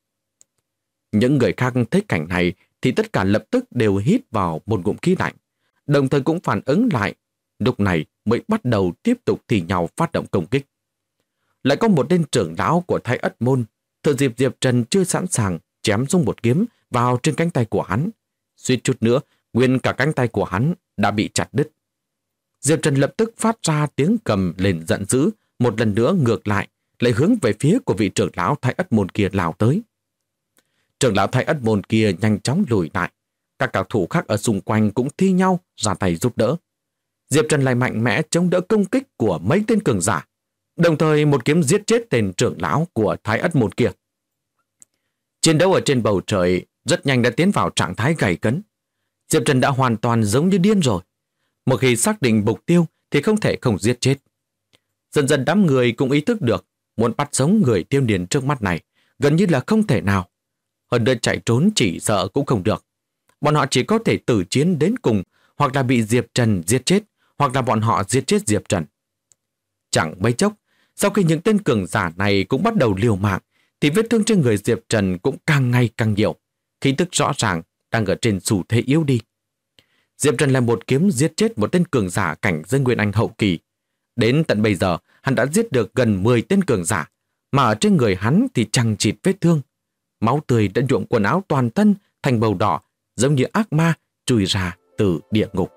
Speaker 1: Những người khác thấy cảnh này thì tất cả lập tức đều hít vào một ngụm khí lạnh, đồng thời cũng phản ứng lại. Lúc này mới bắt đầu tiếp tục thì nhau phát động công kích. Lại có một tên trưởng lão của Thái Ất Môn, thừa dịp Diệp Trần chưa sẵn sàng chém xuống một kiếm vào trên cánh tay của hắn. Suýt chút nữa, nguyên cả cánh tay của hắn đã bị chặt đứt. Diệp Trần lập tức phát ra tiếng cầm lên giận dữ, một lần nữa ngược lại hướng về phía của vị trưởng lão Thái Ất Môn kia lao tới. Trưởng lão Thái Ất Môn kia nhanh chóng lùi lại. Các cao thủ khác ở xung quanh cũng thi nhau ra tay giúp đỡ. Diệp Trần lại mạnh mẽ chống đỡ công kích của mấy tên cường giả, đồng thời một kiếm giết chết tên trưởng lão của Thái Ất Môn kia. Chiến đấu ở trên bầu trời rất nhanh đã tiến vào trạng thái gay cấn. Diệp Trần đã hoàn toàn giống như điên rồi. Một khi xác định mục tiêu thì không thể không giết chết. Dần dần đám người cũng ý thức được muốn bắt sống người tiêu điền trước mắt này gần như là không thể nào. Hơn nữa chạy trốn chỉ sợ cũng không được. Bọn họ chỉ có thể tử chiến đến cùng, hoặc là bị Diệp Trần giết chết, hoặc là bọn họ giết chết Diệp Trần. Chẳng mấy chốc, sau khi những tên cường giả này cũng bắt đầu liều mạng, thì vết thương trên người Diệp Trần cũng càng ngày càng nhiều. Khí tức rõ ràng đang ở trên xu thế yếu đi. Diệp Trần là một kiếm giết chết một tên cường giả cảnh giới Nguyên Anh hậu kỳ. Đến tận bây giờ, hắn đã giết được gần 10 tên cường giả, mà ở trên người hắn thì chằng chịt vết thương. Máu tươi đã nhuộm quần áo toàn thân thành màu đỏ, giống như ác ma chui ra từ địa ngục.